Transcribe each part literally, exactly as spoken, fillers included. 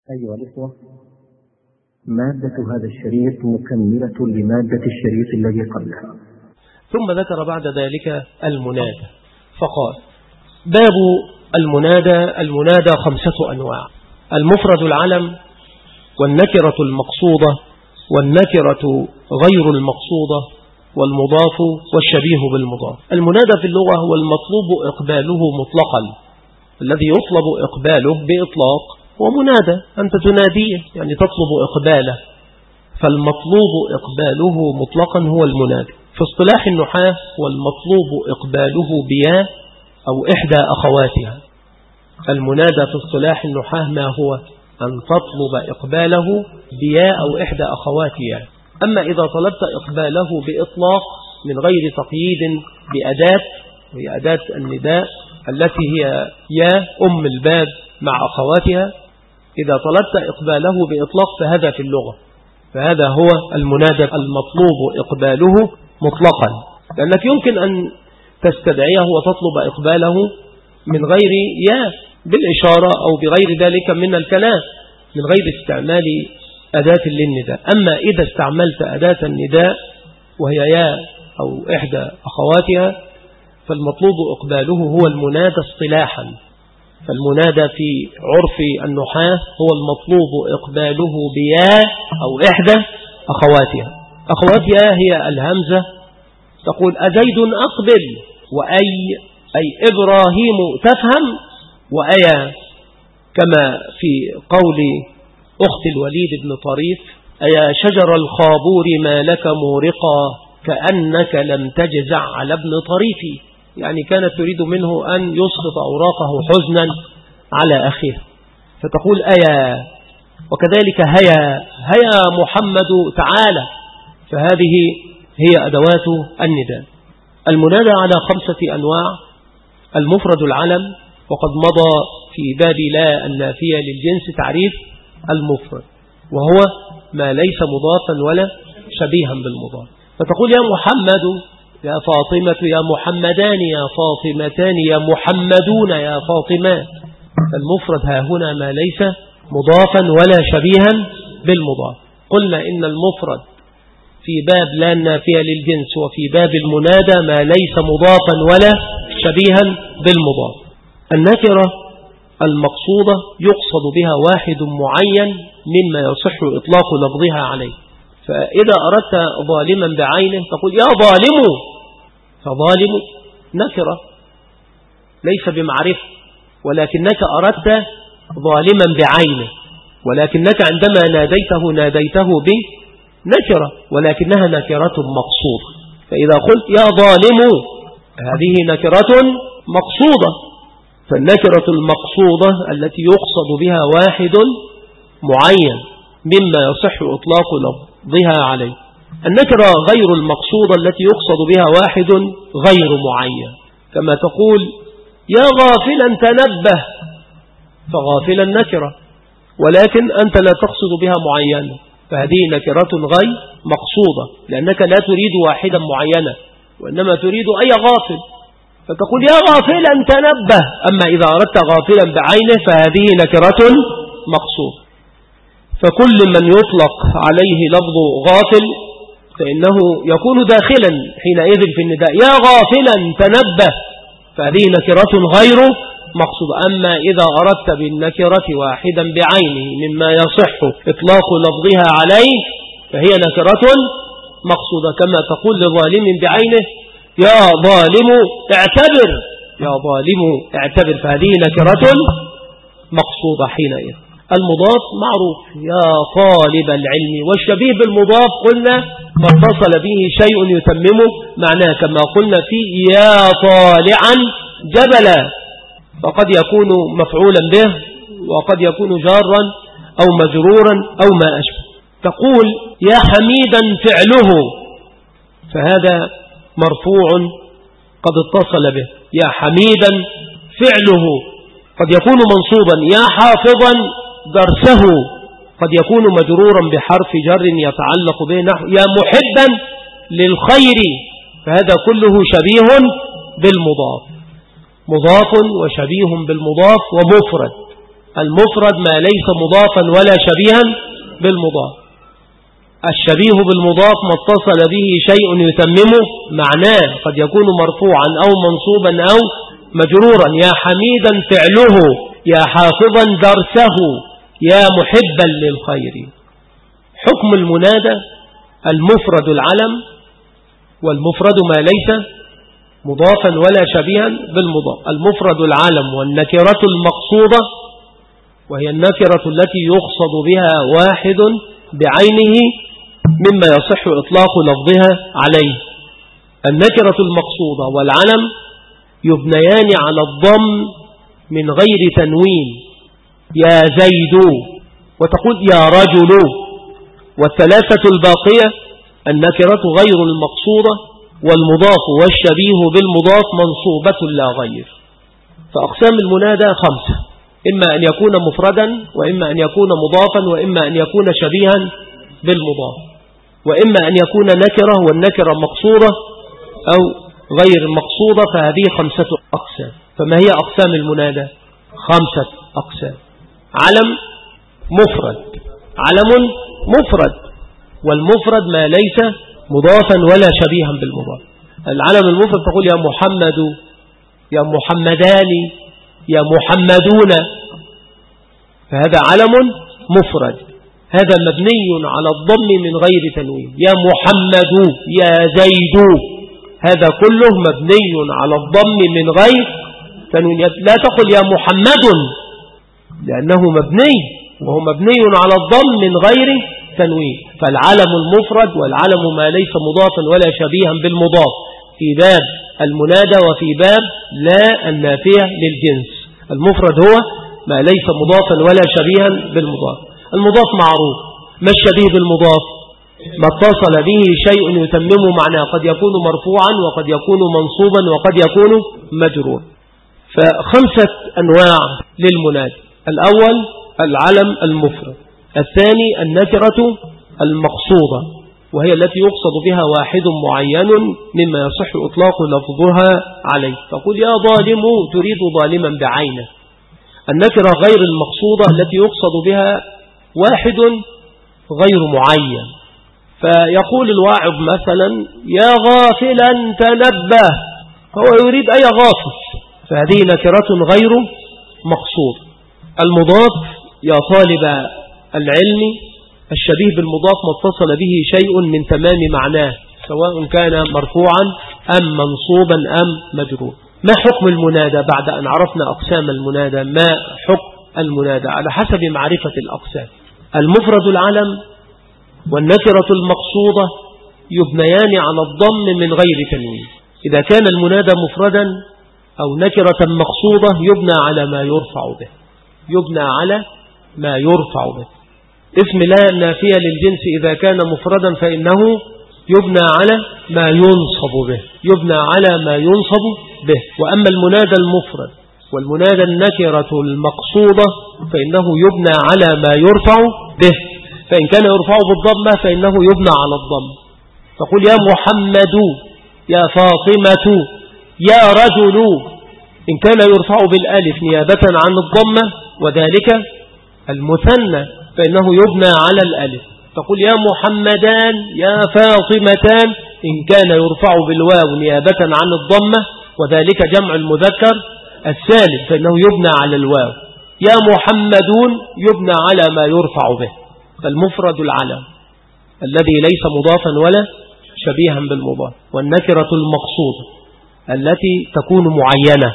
أيها الإخوة، مادة هذا الشريط مكملة لمادة الشريط الذي قبله. ثم ذكر بعد ذلك المنادى فقال: باب المنادى. المنادى خمسة أنواع: المفرد العلم، والنكرة المقصودة، والنكرة غير المقصودة، والمضاف، والشبيه بالمضاف. المنادى في اللغة هو المطلوب إقباله مطلقا، الذي يطلب إقباله بإطلاق ومنادى، أنت تناديه يعني تطلب إقباله، فالمطلوب إقباله مطلقا هو المنادى. في اصطلاح النحاة والمطلوب إقباله بيا أو إحدى أخواتها. المنادى في اصطلاح النحاة ما هو؟ أن تطلب إقباله بيا أو إحدى أخواتها. أما إذا طلبت إقباله بإطلاق من غير تقييد بأداة، وهي أداة النداء التي هي يا أم الباب مع أخواتها، إذا طلبت إقباله بإطلاق فهذا في اللغة، فهذا هو المنادى المطلوب إقباله مطلقا، لأنك يمكن أن تستدعيه وتطلب إقباله من غير يا بالإشارة أو بغير ذلك من الكلام، من غير استعمال أداة للنداء. أما إذا استعملت أداة النداء وهي يا أو إحدى أخواتها فالمطلوب إقباله هو المنادى اصطلاحا. فالمنادى في عرف النحاة هو المطلوب إقباله بيا أو إحدى أخواتها. أخواتها هي الهمزة، تقول أزيد أقبل، وأي أي إبراهيم تفهم، وأيا كما في قول أخت الوليد بن طريف: أيا شجر الخابور ما لك مورقا كأنك لم تجزع على ابن طريفي، يعني كانت تريد منه أن يسقط أوراقه حزنا على أخيه، فتقول أيا. وكذلك هيا هيا محمد تعالى، فهذه هي أدوات النداء. المنادى على خمسة أنواع: المفرد العلم، وقد مضى في باب لا النافية للجنس تعريف المفرد، وهو ما ليس مضافا ولا شبيها بالمضاف، فتقول يا محمد، يا فاطمة، يا محمدان، يا فاطمتان، يا محمدون، يا فاطمات. المفرد ها هنا ما ليس مضافا ولا شبيها بالمضاف. قلنا إن المفرد في باب لا النافية للجنس وفي باب المنادى ما ليس مضافا ولا شبيها بالمضاف. النكرة المقصودة يقصد بها واحد معين مما يصح إطلاق لفظها عليه، فإذا أردت ظالما بعينه تقول يا ظالم، فظالم نكرة ليس بمعرفة، ولكنك أردت ظالما بعينه، ولكنك عندما ناديته ناديته بنكرة ولكنها نكرة مقصودة. فإذا قلت يا ظالم هذه نكرة مقصودة، فالنكرة المقصودة التي يقصد بها واحد معين مما يصح إطلاق لفظها عليه. النكرة غير المقصودة التي يقصد بها واحد غير معين، كما تقول يا غافلا تنبه، فغافلا نكرة ولكن أنت لا تقصد بها معينة، فهذه نكرة غير مقصودة لأنك لا تريد واحدا معينة وإنما تريد أي غافل، فتقول يا غافلا تنبه. أما إذا أردت غافلا بعينه فهذه نكرة مقصودة. فكل من يطلق عليه لفظ غافل فإنه يكون داخلا حينئذ في النداء يا غافلا تنبه، فهذه نكرة غير مقصودة. أما إذا أردت بالنكرة واحدا بعينه مما يصح إطلاق لفظها عليه فهي نكرة مقصودة، كما تقول لظالم بعينه يا ظالم اعتبر، يا ظالم اعتبر، فهذه نكرة مقصودة حينئذ. المضاف معروف يا طالب العلم، والشبيه بالمضاف قلنا ما اتصل به شيء يتممه معناه، كما قلنا في يا طالعا جبلا، فقد يكون مفعولا به وقد يكون جارا أو مجرورا أو ما أشبه. تقول يا حميدا فعله، فهذا مرفوع قد اتصل به، يا حميدا فعله. قد يكون منصوبا يا حافظا درسه، قد يكون مجرورا بحرف جر يتعلق به نحو يا محبا للخير، فهذا كله شبيه بالمضاف، مضاف وشبيه بالمضاف ومفرد. المفرد ما ليس مضافا ولا شبيها بالمضاف. الشبيه بالمضاف ما اتصل به شيء يتممه معناه، قد يكون مرفوعا أو منصوبا أو مجرورا. يا حميدا فعله، يا حافظا درسه، يا محبا للخير. حكم المنادى المفرد العلم، والمفرد ما ليس مضافا ولا شبيها بالمضاف. المفرد العلم والنكرة المقصودة، وهي النكرة التي يقصد بها واحد بعينه مما يصح إطلاق لفظها عليه. النكرة المقصودة والعلم يبنيان على الضم من غير تنوين، يا زيد، وتقول يا رجل. والثلاثة الباقية النكرة غير المقصودة والمضاف والشبيه بالمضاف منصوبة لا غير. فأقسام المنادى خمسة: إما أن يكون مفردا، وإما أن يكون مضافا، وإما أن يكون شبيها بالمضاف، وإما أن يكون نكرة والنكرة مقصودة أو غير مقصودة. فهذه خمسة أقسام. فما هي أقسام المنادى؟ خمسة أقسام: علم مفرد، علم مفرد، والمفرد ما ليس مضافا ولا شبيها بالمضاف. العلم المفرد تقول يا محمد، يا محمدان، يا محمدون، فهذا علم مفرد، هذا مبني على الضم من غير تنوين. يا محمد، يا زيد، هذا كله مبني على الضم من غير تنوين. لا تقل يا محمد لأنه مبني، وهو مبني على الضم من غير تنوين. فالعلم المفرد والعلم ما ليس مضافا ولا شبيها بالمضاف في باب المنادى وفي باب لا النافية للجنس. المفرد هو ما ليس مضافا ولا شبيها بالمضاف. المضاف معروف. ما الشبيه بالمضاف؟ ما اتصل به شيء يتمم معناه، قد يكون مرفوعا وقد يكون منصوبا وقد يكون مجرور. فخمسة أنواع للمنادى: الأول العلم المفرد، الثاني النكرة المقصودة وهي التي يقصد بها واحد معين مما يصح إطلاق لفظها عليه. فقل يا ظالم تريد ظالما بعينه. النكرة غير المقصودة التي يقصد بها واحد غير معين. فيقول الواعظ مثلا يا غافلا تنبه، هو يريد أي غافل، فهذه نكرة غير مقصود. المضاف يا طالب العلم الشبيه بالمضاف ما اتصل به شيء من تمام معناه، سواء كان مرفوعا أم منصوبا أم مجرور. ما حكم المنادى بعد أن عرفنا أقسام المنادى؟ ما حكم المنادى على حسب معرفة الأقسام. المفرد العلم والنكرة المقصودة يبنيان على الضم من غير تنوين. إذا كان المنادى مفردا أو نكرة مقصودة يبنى على ما يرفع به، يبنى على ما يرفع به. اسم لا النافية للجنس إذا كان مفردا فإنه يبنى على ما ينصب به، يبنى على ما ينصب به. وأما المنادى المفرد والمنادى النكرة المقصودة فإنه يبنى على ما يرفع به. فإن كان يرفع بالضمة فإنه يبنى على الضم. تقول يا محمد، يا فاطمة، يا رجل. إن كان يرفع بالألف نيابة عن الضمة وذلك المثنى فإنه يبنى على الألف. تقول يا محمدان، يا فاطمتان. إن كان يرفع بالواو نيابة عن الضمة وذلك جمع المذكر السالم فإنه يبنى على الواو. يا محمدون يبنى على ما يرفع به. فالمفرد العلم الذي ليس مضافا ولا شبيها بالمضاف، والنكرة المقصودة التي تكون معينة،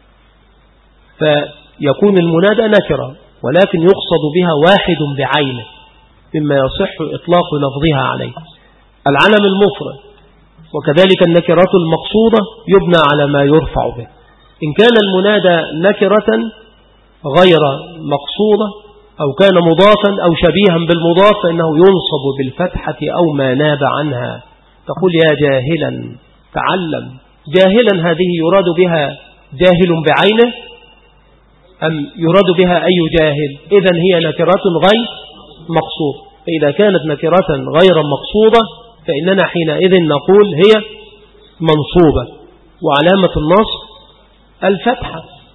فيكون المنادى نكرة ولكن يقصد بها واحد بعينه مما يصح إطلاق لفظها عليه. العلم المفرد وكذلك النكرة المقصودة يبنى على ما يرفع به. إن كان المنادى نكرة غير مقصودة أو كان مضافا أو شبيها بالمضاف فإنه ينصب بالفتحة أو ما ناب عنها. تقول يا جاهلا تعلم. جاهلا هذه يراد بها جاهل بعينه أم يراد بها أي جاهل؟ إذن هي نكرة غير مقصودة. فإذا كانت نكرة غير مقصودة فإننا حينئذ نقول هي منصوبة، وعلامة النصب الفتحة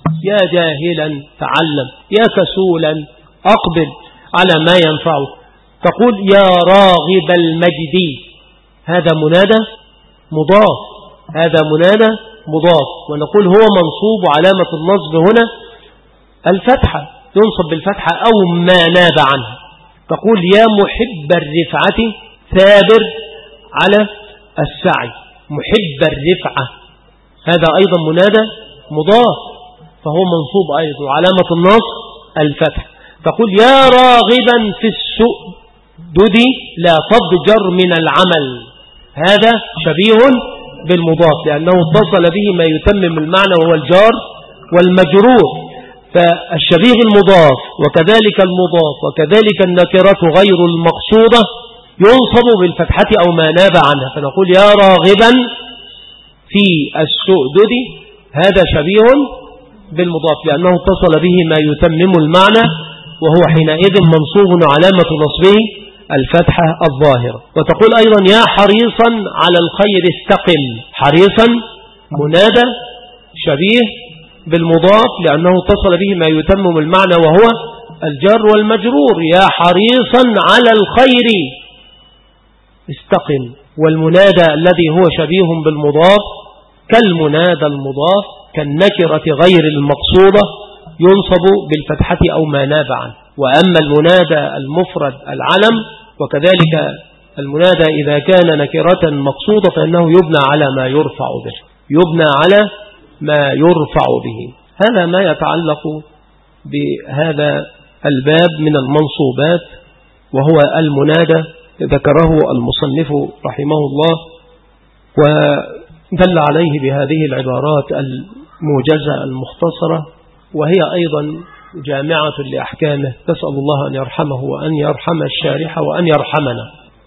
يا جاهلا تعلم، يا كسولا أقبل على ما ينفعك. تقول يا راغب المجد، هذا منادى مضاف، هذا منادى مضاف، ونقول هو منصوب وعلامة النصب هنا الفتحة، ينصب بالفتحة أو ما ناب عنها. تقول يا محب الرفعة ثابر على السعي، محب الرفعة، هذا أيضا منادى مضاف فهو منصوب أيضا وعلامة النصب الفتح. تقول يا راغبا في السؤدد لا تضجر من العمل، هذا شبيه بالمضاف لأنه اتصل به ما يتمم المعنى وهو الجار والمجرور، فالشبيه المضاف وكذلك المضاف وكذلك النكرة غير المقصودة ينصب بالفتحة أو ما ناب عنها. فنقول يا راغبا في السؤدد، هذا شبيه بالمضاف لأنه اتصل به ما يتمم المعنى وهو حينئذ منصوب علامة نصبه الفتحة الظاهرة. وتقول أيضا يا حريصا على الخير استقم، حريصا منادى شبيه بالمضاف لأنه اتصل به ما يتمم المعنى وهو الجار والمجرور، يا حريصا على الخير استقم. والمنادى الذي هو شبيه بالمضاف كالمنادى المضاف كالنكرة غير المقصودة ينصب بالفتحة أو ما ناب عنه. وأما المنادى المفرد العلم وكذلك المنادى إذا كان نكرة مقصودة فإنه يبنى على ما يرفع به، يبنى على ما يرفع به. هذا ما يتعلق بهذا الباب من المنصوبات وهو المنادى، ذكره المصنف رحمه الله ودل عليه بهذه العبارات الموجزة المختصرة، وهي أيضا جامعة لأحكامه. تسأل الله أن يرحمه وأن يرحم الشارح وأن يرحمنا.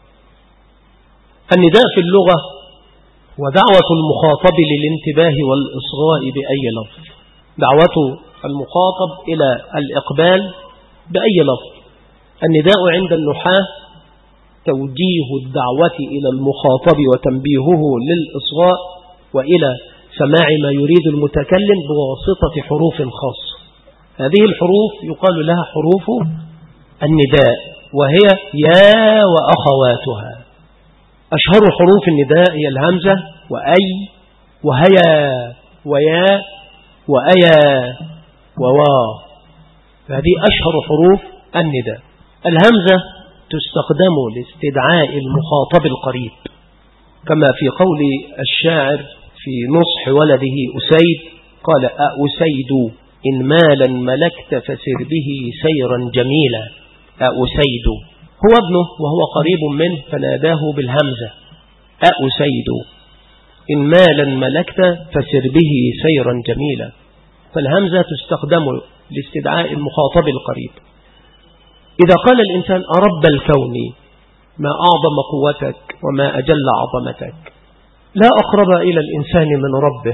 النداء في اللغة ودعوة المخاطب للانتباه والإصغاء بأي لفظ، دعوة المخاطب إلى الإقبال بأي لفظ. النداء عند النحاة توجيه الدعوة إلى المخاطب وتنبيهه للإصغاء وإلى سماع ما يريد المتكلم بواسطة حروف خاصة. هذه الحروف يقال لها حروف النداء وهي يا وأخواتها. أشهر حروف النداء هي الهمزة وأي وهيا ويا وأيا ووا، هذه أشهر حروف النداء. الهمزة تستخدم لاستدعاء المخاطب القريب كما في قول الشاعر في نصح ولده أسيد قال أأسيد إن مالا ملكت فسر به سيرا جميلا. أأسيد هو ابنه وهو قريب منه فناداه بالهمزة أأسيد إن مالا ملكت فسر به سيرا جميلا. فالهمزة تستخدم لاستدعاء المخاطب القريب. إذا قال الإنسان أرب الكون ما أعظم قوتك وما أجل عظمتك، لا أقرب إلى الإنسان من ربه،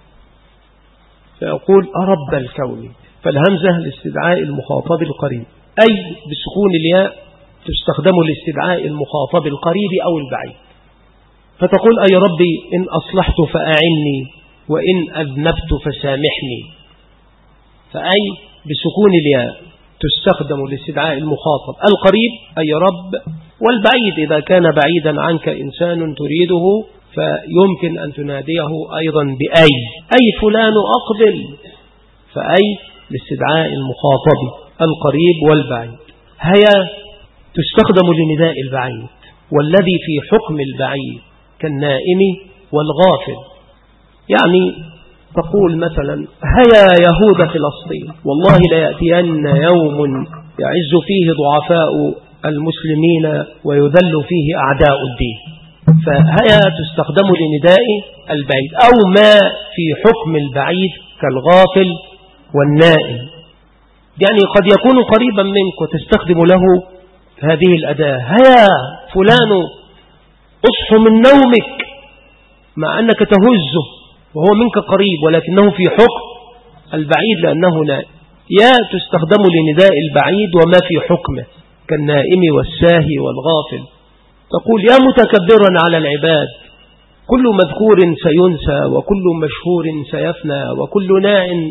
فيقول أرب الكون. فالهمزة لاستدعاء المخاطب القريب، أي بسكون الياء تستخدم لاستدعاء المخاطب القريب أو البعيد. فتقول أي ربي إن أصلحت فأعني وإن أذنبت فسامحني. فأي بسكون الياء تستخدم لاستدعاء المخاطب القريب أي رب، والبعيد إذا كان بعيدا عنك إنسان تريده فيمكن أن تناديه أيضا بأي، أي فلان أقبل. فأي لاستدعاء المخاطب القريب والبعيد. هيا تستخدم لنداء البعيد والذي في حكم البعيد كالنائم والغافل. يعني تقول مثلا هيا يهود فلسطين والله لا يأتين يوم يعز فيه ضعفاء المسلمين ويذل فيه أعداء الدين. فهيا تستخدم لنداء البعيد أو ما في حكم البعيد كالغافل والنائم. يعني قد يكون قريبا منك وتستخدم له هذه الأداة هيا فلان أصح من نومك، مع أنك تهزه وهو منك قريب ولكنه في حكم البعيد لأنه نائم. يا تستخدم لنداء البعيد وما في حكمه كالنائم والساهي والغافل. تقول يا متكبرا على العباد كل مذكور سينسى وكل مشهور سيفنى وكل ناع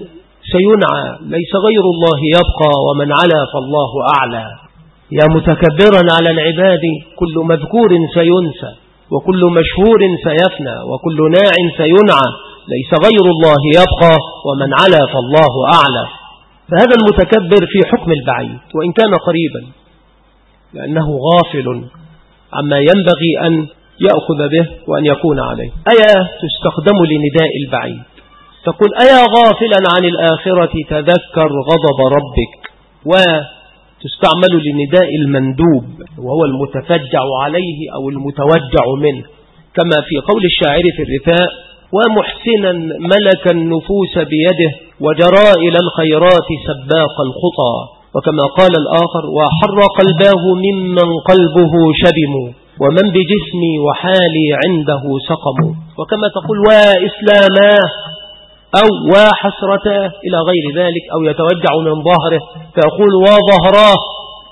سينعى، ليس غير الله يبقى، ومن علا فالله أعلى. يا متكبرا على العباد، كل مذكور سينسى، وكل مشهور سيفنى، وكل ناع سينعى، ليس غير الله يبقى، ومن علا فالله أعلى. فهذا المتكبر في حكم البعيد وإن كان قريبا، لأنه غافل عما ينبغي أن يأخذ به وأن يكون عليه. أيا تستخدم لنداء البعيد، تقول أيا غافلا عن الآخرة تذكر غضب ربك، وتستعمل لنداء المندوب وهو المتفجع عليه أو المتوجع منه، كما في قول الشاعر في الرثاء: ومحسنا ملك النفوس بيده وجرى إلى الخيرات سباق الخطى. وكما قال الآخر: وحر قلباه ممن قلبه شبم، ومن بجسمي وحالي عنده سقم. وكما تقول وإسلاماه أو وحسرته إلى غير ذلك، أو يتوجع من ظهره فيقول وظهراه،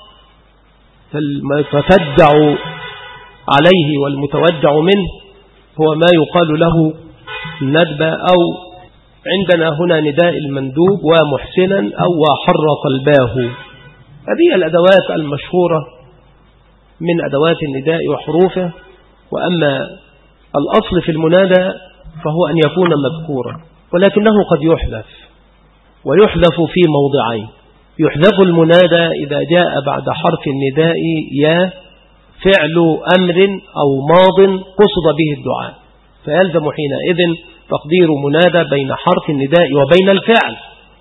فالمتفجع عليه والمتوجع منه هو ما يقال له ندبة، أو عندنا هنا نداء المندوب ومحسنا أو وحر قلباه. هذه الأدوات المشهورة من أدوات النداء وحروفه. وأما الأصل في المنادى فهو أن يكون مذكورا، ولكنه قد يحذف، ويحذف في موضعين: يحذف المنادى إذا جاء بعد حرف النداء يا فعل أمر أو ماض قصد به الدعاء، فيلزم حينئذ تقدير منادى بين حرف النداء وبين الفعل.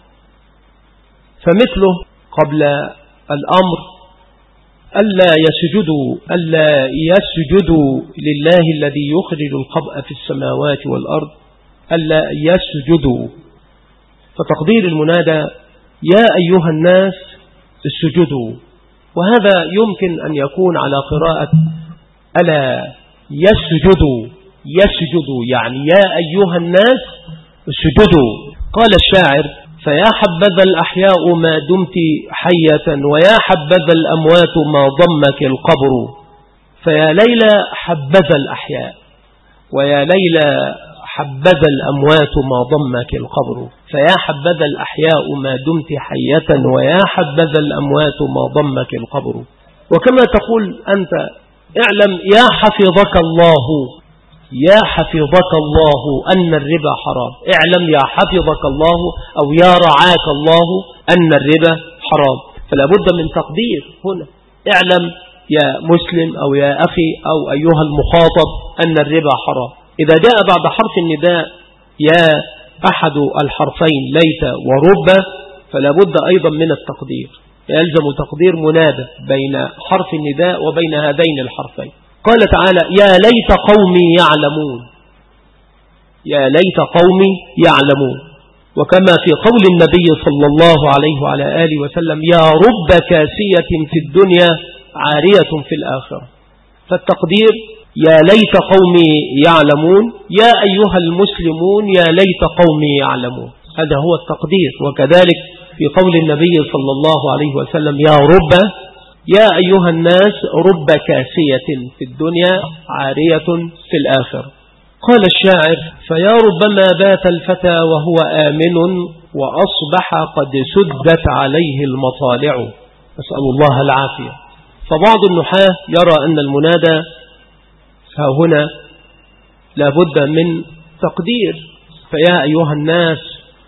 فمثله قبل الأمر: ألا يسجدوا ألا يسجدوا لله الذي يخرج الخبأ في السماوات والأرض، ألا يسجدوا. فتقدير المنادى يا أيها الناس اسجدوا، وهذا يمكن أن يكون على قراءة ألا يسجدوا يسجدوا، يعني يا أيها الناس اسجدوا. قال الشاعر: فيا حبذا الأحياء ما دمت حية، ويا حبذا الأموات ما ضمك القبر. فيا ليلى حبذا الأحياء، ويا ليلى حبذا الأموات ما ضمك القبر. فيا حبذا الأحياء ما دمت حية، ويا حبذا الأموات ما ضمك القبر. وكما تقول أنت: اعلم يا حفظك الله، يا حفظك الله أن الربا حرام. اعلم يا حفظك الله أو يا رعاك الله أن الربا حرام. فلا بد من تقدير هنا: اعلم يا مسلم أو يا أخي أو أيها المخاطب أن الربا حرام. إذا جاء بعد حرف النداء يا أحد الحرفين ليت ورب، فلا بد أيضا من التقدير، يلزم تقدير منادى بين حرف النداء وبين هذين الحرفين. قال تعالى: يا ليت قومي يعلمون، يا ليت قومي يعلمون. وكما في قول النبي صلى الله عليه وعلى آله وسلم: يا رب كاسية في الدنيا عارية في الآخرة. فالتقدير يا ليت قومي يعلمون، يا أيها المسلمون يا ليت قومي يعلمون. هذا هو التقدير. وكذلك في قول النبي صلى الله عليه وسلم: يا رب يا أيها الناس رب كاسية في الدنيا عارية في الآخرة. قال الشاعر: فيا ربما بات الفتى وهو آمن، وأصبح قد سدت عليه المطالع. أسأل الله العافية. فبعض النحاة يرى أن المنادى هنا لا بد من تقدير: فيا أيها الناس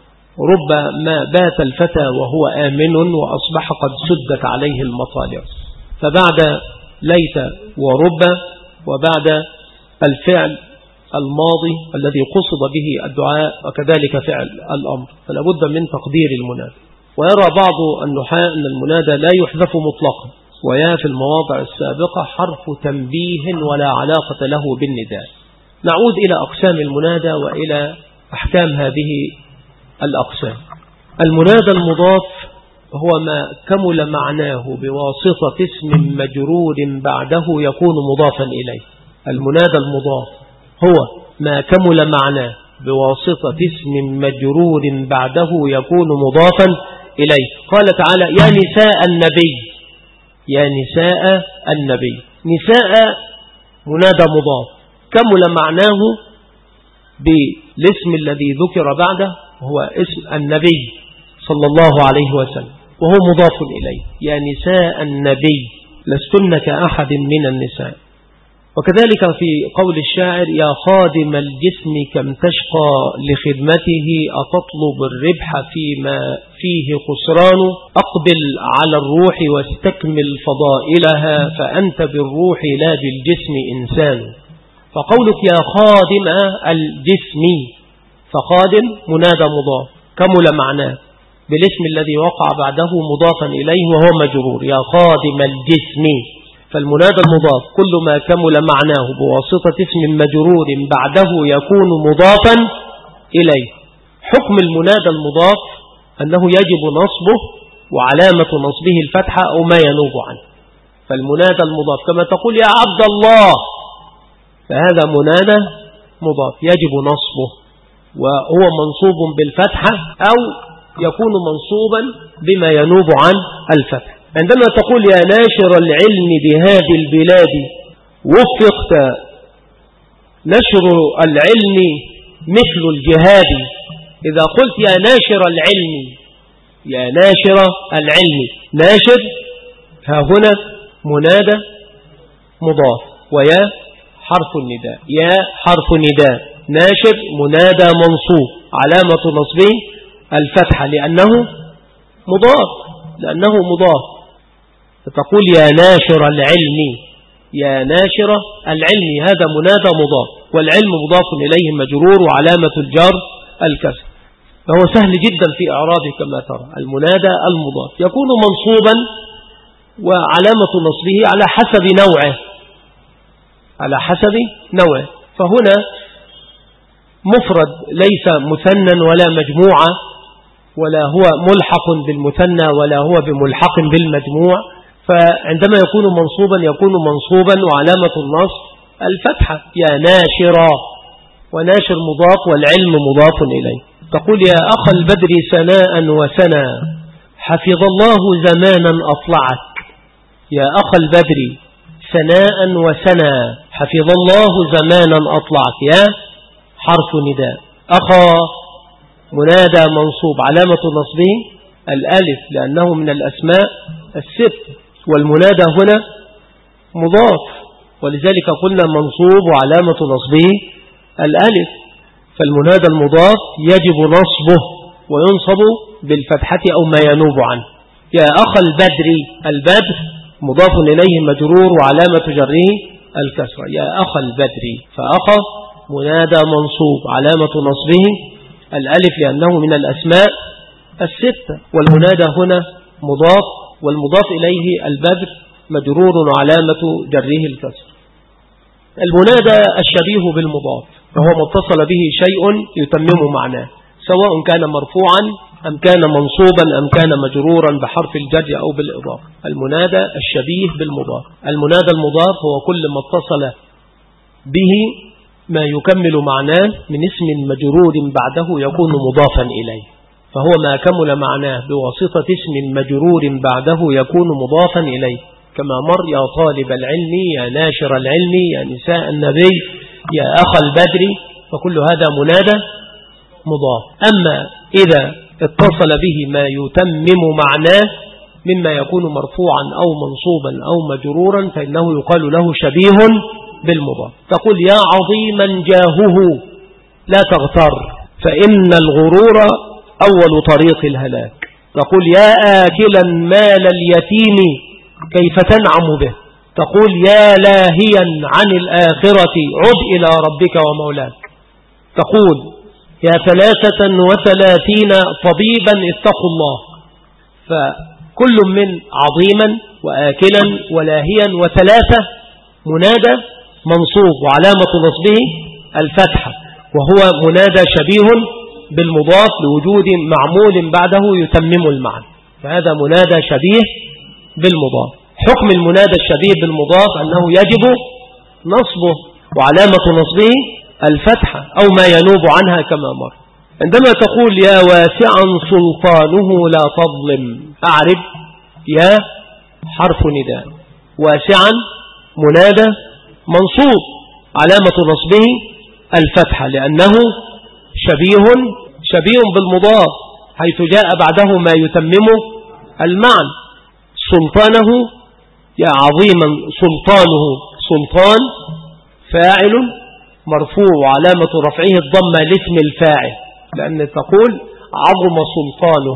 ربما بات الفتى وهو آمن، وأصبح قد سدت عليه المطالع. فبعد ليت ورب وبعد الفعل الماضي الذي قصد به الدعاء، وكذلك فعل الأمر، فلا بد من تقدير المنادى. ويرى بعض النحاة أن المنادى لا يحذف مطلقا، ويا في المواضع السابقة حرف تنبيه ولا علاقة له بالنداء. نعود إلى أقسام المنادى وإلى أحكام هذه الأقسام. المنادى المضاف هو ما كمل معناه بواسطة اسم مجرور بعده يكون مضافا إليه. المنادى المضاف هو ما كمل معناه بواسطة اسم مجرور بعده يكون مضافا إليه. قال تعالى: يا نساء النبي، يا نساء النبي. نساء منادى مضاف كمل معناه بالاسم الذي ذكر بعده، هو اسم النبي. صلى الله عليه وسلم وهو مضاف إليه، يا نساء النبي لستن كأحد من النساء. وكذلك في قول الشاعر يا خادم الجسم كم تشقى لخدمته أتطلب الربح فيما فيه خسران أقبل على الروح واستكمل فضائلها فأنت بالروح لا بالجسم إنسان. فقولك يا خادم الجسم، فخادم منادى مضاف كمل معناه بالاسم الذي وقع بعده مضافا إليه وهو مجرور، يا خادم الجسم. فالمنادى المضاف كل ما كمل معناه بواسطة اسم مجرور بعده يكون مضافا إليه. حكم المنادى المضاف أنه يجب نصبه وعلامة نصبه الفتحة أو ما ينوب عنه. فالمنادى المضاف كما تقول يا عبد الله، فهذا منادى مضاف يجب نصبه وهو منصوب بالفتحة أو يكون منصوبا بما ينوب عن الفتح. عندما تقول يا ناشر العلم بهذه البلاد وفقت نشر العلم مثل الجهاد. إذا قلت يا ناشر العلم، يا ناشر العلم، ناشر ها هنا منادى مضاف ويا حرف النداء، يا حرف نداء، ناشر منادى منصوب علامة نصبه الفتحة لأنه مضاف لأنه مضاف. فتقول يا ناشر العلم، يا ناشر العلم، هذا منادى مضاف والعلم مضاف إليه مجرور وعلامة الجر الكسر. فهو سهل جدا في إعرابه كما ترى. المنادى المضاف يكون منصوبا وعلامة نصبه على حسب نوعه، على حسب نوعه. فهنا مفرد ليس مثنى ولا مجموعة ولا هو ملحق بالمثنى ولا هو بملحق بالمجموع. فعندما يكون منصوبا يكون منصوبا وعلامة النصب الفتحة، يا ناشرا، وناشر مضاف والعلم مضاف إليه. تقول يا أخ البدر سناء وسنا حفظ الله زمانا أطلعك. يا أخ البدر سناء وسنا حفظ الله زمانا أطلعك، يا حرف نداء، أخا منادى منصوب علامة نصبه الألف لأنه من الأسماء الست، والمنادى هنا مضاف ولذلك قلنا منصوب وعلامة نصبه الألف. فالمنادى المضاف يجب نصبه وينصب بالفتحة أو ما ينوب عنه. يا أخ البدر، البدر مضاف إليه مجرور وعلامة جره الكسرة، يا أخ البدر، فأخ منادى منصوب علامة نصبه الألف لأنه من الأسماء الستة، والمنادى هنا مضاف والمضاف إليه البدر مجرور وعلامة جره الكسر. المنادى الشبيه بالمضاف فهو متصل به شيء يتمم معناه سواء كان مرفوعا أم كان منصوبا أم كان مجرورا بحرف الجر أو بالإضافة. المنادى الشبيه بالمضاف، المنادى المضاف هو كل ما اتصل به ما يكمل معناه من اسم مجرور بعده يكون مضافا إليه. فهو ما كمل معناه بواسطة اسم مجرور بعده يكون مضافا إليه كما مر يا طالب العلم، يا ناشر العلم، يا نساء النبي، يا أخ البدر، فكل هذا منادى مضاف. أما إذا اتصل به ما يتمم معناه مما يكون مرفوعا أو منصوبا أو مجرورا فإنه يقال له شبيه بالمضاف. تقول يا عظيما جاهه لا تغتر فإن الغرور أول طريق الهلاك. تقول يا آكلا مال اليتيم كيف تنعم به. تقول يا لاهيا عن الآخرة عد إلى ربك ومولاك. تقول يا ثلاثة وثلاثين طبيبا اتقوا الله. فكل من عظيما وآكلا ولاهيا وثلاثة منادى منصوب وعلامة نصبه الفتحة وهو منادى شبيه بالمضاف لوجود معمول بعده يتمم المعنى، فهذا منادى شبيه بالمضاف. حكم المنادى الشبيه بالمضاف أنه يجب نصبه وعلامة نصبه الفتحة أو ما ينوب عنها كما مر. عندما تقول يا واسعا سلطانه لا تظلم، أعرف يا حرف نداء، واسعا منادى منصوب علامة نصبه الفتحة لأنه شبيه شبيه بالمضاف. حيث جاء بعده ما يتممه المعنى. سلطانه يا عظيما سلطانه، سلطان فاعل مرفوع وعلامة رفعه الضمة لاسم الفاعل، لأن تقول عظم سلطانه.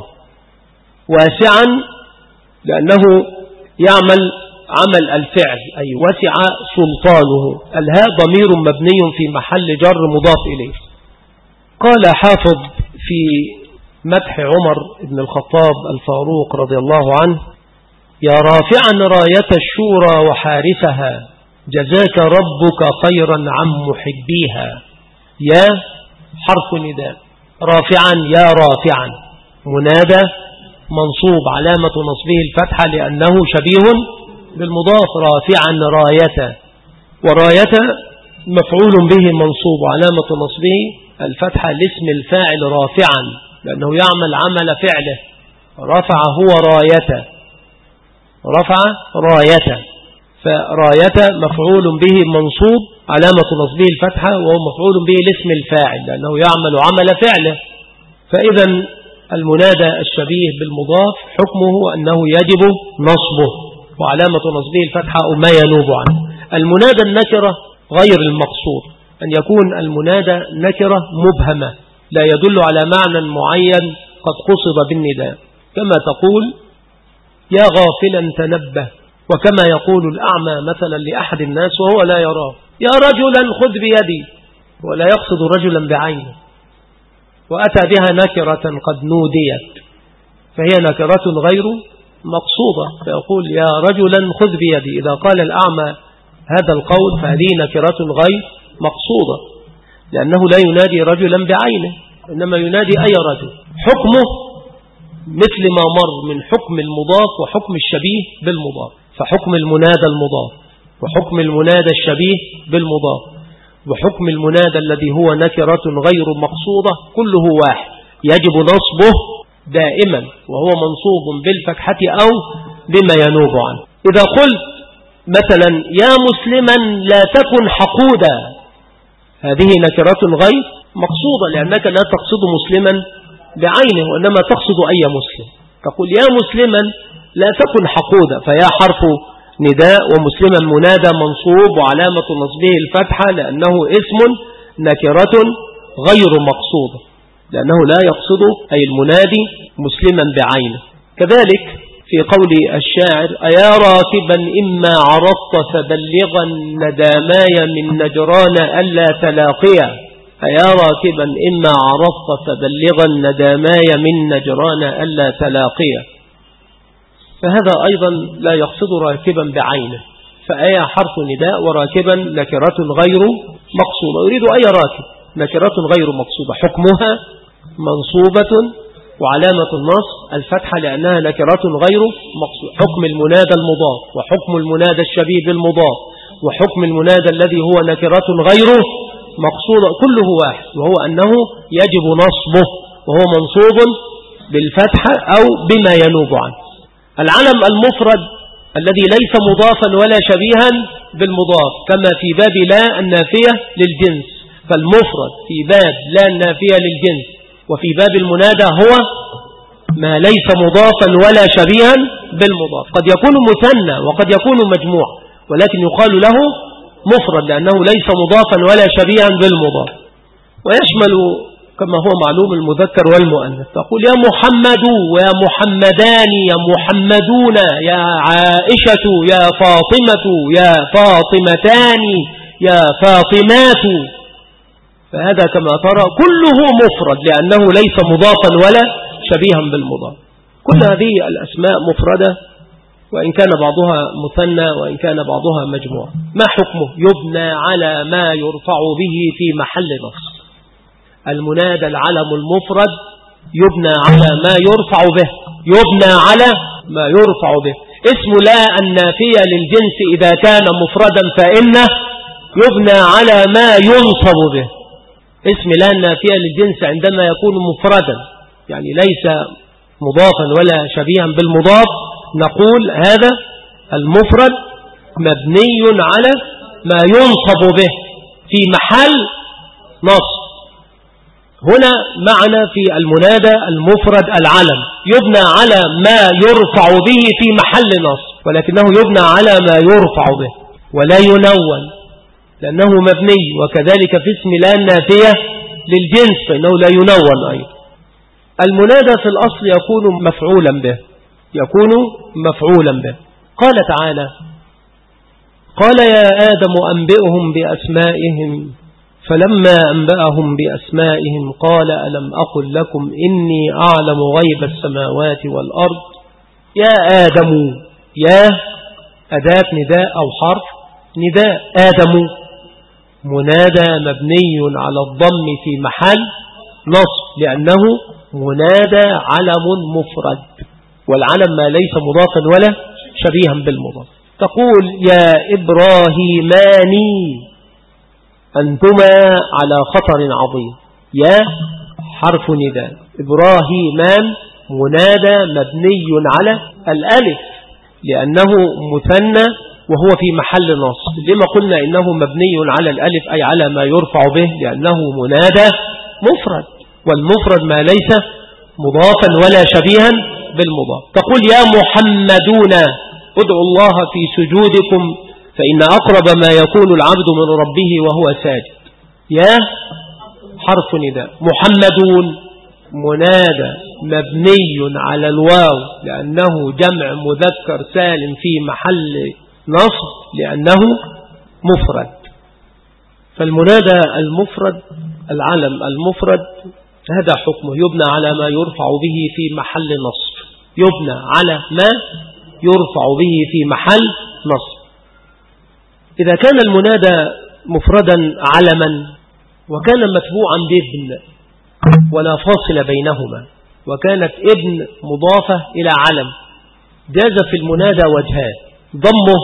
واسعا لأنه يعمل عمل الفعل، أي وسع سلطانه. الهاء ضمير مبني في محل جر مضاف إليه. قال حافظ في مدح عمر بن الخطاب الفاروق رضي الله عنه: يا رافعا راية الشورى وحارسها، جزاك ربك خيرا عن محبيها. يا حرف نداء، رافعا يا رافعا منادى منصوب علامة نصبه الفتحة لأنه شبيه بالمضاف، رافعا راية، وراية مفعول به منصوب علامة نصبه الفتحة لاسم الفاعل رافعا لأنه يعمل عمل فعله. رفع هو راية، رفع راية، فراية مفعول به منصوب علامة نصبه الفتحة وهو مفعول به لاسم الفاعل لأنه يعمل عمل فعله. فإذا المنادى الشبيه بالمضاف حكمه أنه يجب نصبه وعلامة نصبه الفتحة وما ينوب عنه. المنادى النكرة غير المقصود، أن يكون المنادى نكرة مبهمة لا يدل على معنى معين قد قصد بالنداء، كما تقول يا غافلا تنبه، وكما يقول الأعمى مثلا لأحد الناس وهو لا يراه: يا رجلا خذ بيدي، ولا يقصد رجلا بعينه، وأتى بها نكرة قد نوديت فهي نكرة غير مقصودة، فيقول يا رجلا خذ بيدي. إذا قال الأعمى هذا القول فهذه نكرة غير مقصودة لأنه لا ينادي رجلا بعينه إنما ينادي أي رجل. حكمه مثل ما مر من حكم المضاف وحكم الشبيه بالمضاف، فحكم المنادى المضاف وحكم المنادى الشبيه بالمضاف وحكم المنادى الذي هو نكرة غير مقصودة كله واحد، يجب نصبه دائما وهو منصوب بالفتحة أو بما ينوب عنه. إذا قلت مثلا يا مسلما لا تكن حقودا، هذه نكرة غير مقصودة لأنك لا تقصد مسلما بعينه وإنما تقصد أي مسلم. تقول يا مسلما لا تكن حقودا، فيا حرف نداء ومسلما منادى منصوب وعلامة نصبه الفتحة لأنه اسم نكرة غير مقصودة لأنه لا يقصد أي المنادي مسلما بعينه. كذلك في قول الشاعر: أيا راكبا إما عرضت فبلغا نداماي من نجران ألا تلاقيا، أيا راكبا إما عرضت فبلغا نداماي من نجران ألا تلاقيا، فهذا أيضا لا يقصد راكبا بعينه، فأيا حرف نداء وراكبا نكرة غير مقصودة، يريد أي راكب نكرة غير مقصودة، حكمها منصوبة وعلامة النصب الفتحة لأنها نكرة غير مقصودة. حكم المنادى المضاف وحكم المنادى الشبيه بالمضاف وحكم المنادى الذي هو نكرة غير مقصودة كله واحد، وهو أنه يجب نصبه وهو منصوب بالفتحة أو بما ينوب عنه. العلم المفرد الذي ليس مضافا ولا شبيها بالمضاف كما في باب لا النافية للجنس، فالمفرد في باب لا النافية للجنس وفي باب المنادى هو ما ليس مضافا ولا شبيها بالمضاف، قد يكون مثنى وقد يكون مجموع ولكن يقال له مفرد لأنه ليس مضافا ولا شبيها بالمضاف. ويشمل كما هو معلوم المذكر والمؤنث، تقول يا محمد ويا محمدان يا محمدون يا عائشة يا فاطمة يا فاطمتان يا فاطمات، فهذا كما ترى كله مفرد لأنه ليس مضافا ولا شبيها بالمضاف. كل هذه الأسماء مفردة وإن كان بعضها مثنى وإن كان بعضها مجموع. ما حكمه؟ يبنى على ما يرفع به في محل نصب. المنادى العلم المفرد يبنى على ما يرفع به، يبنى على ما يرفع به. اسم لا النافية للجنس إذا كان مفردا فإنه يبنى على ما ينصب به. اسم لا النافية للجنس عندما يكون مفردا يعني ليس مضافا ولا شبيها بالمضاف نقول هذا المفرد مبني على ما ينصب به في محل نصب. هنا معنا في المنادى المفرد العلم يبنى على ما يرفع به في محل نصب، ولكنه يبنى على ما يرفع به ولا ينون لأنه مبني، وكذلك في اسم لا النافية للجنس فإنه لا ينون أيضا. المنادى في الأصل يكون مفعولا به، يكون مفعولا به. قال تعالى: قال يا آدم أنبئهم بأسمائهم، فلما أنبأهم بأسمائهم قال ألم أقل لكم إني أعلم غيب السماوات والأرض. يا آدم، يا أداة نداء أو حرف نداء، آدم منادى مبني على الضم في محل نصب لأنه منادى علم مفرد، والعلم ما ليس مضافا ولا شبيها بالمضاف. تقول يا إبراهيماني أنتما على خطر عظيم. يا حرف نداء، إبراهيمان منادى مبني على الألف لأنه مثنى وهو في محل نصب. لما قلنا إنه مبني على الألف أي على ما يرفع به لأنه منادى مفرد، والمفرد ما ليس مضافا ولا شبيها بالمضاف. تقول يا محمدون ادعوا الله في سجودكم فإن أقرب ما يكون العبد من ربه وهو ساجد. يا حرف نداء، محمدون منادى مبني على الواو لأنه جمع مذكر سالم في محل نصب لأنه مفرد. فالمنادى المفرد العلم المفرد هذا حكمه يبنى على ما يرفع به في محل نصب، يبنى على ما يرفع به في محل نصب. إذا كان المنادى مفردا علما وكان متبوعا بابن ولا فاصل بينهما وكانت ابن مضافة إلى علم جاز في المنادى وجهان: ضمه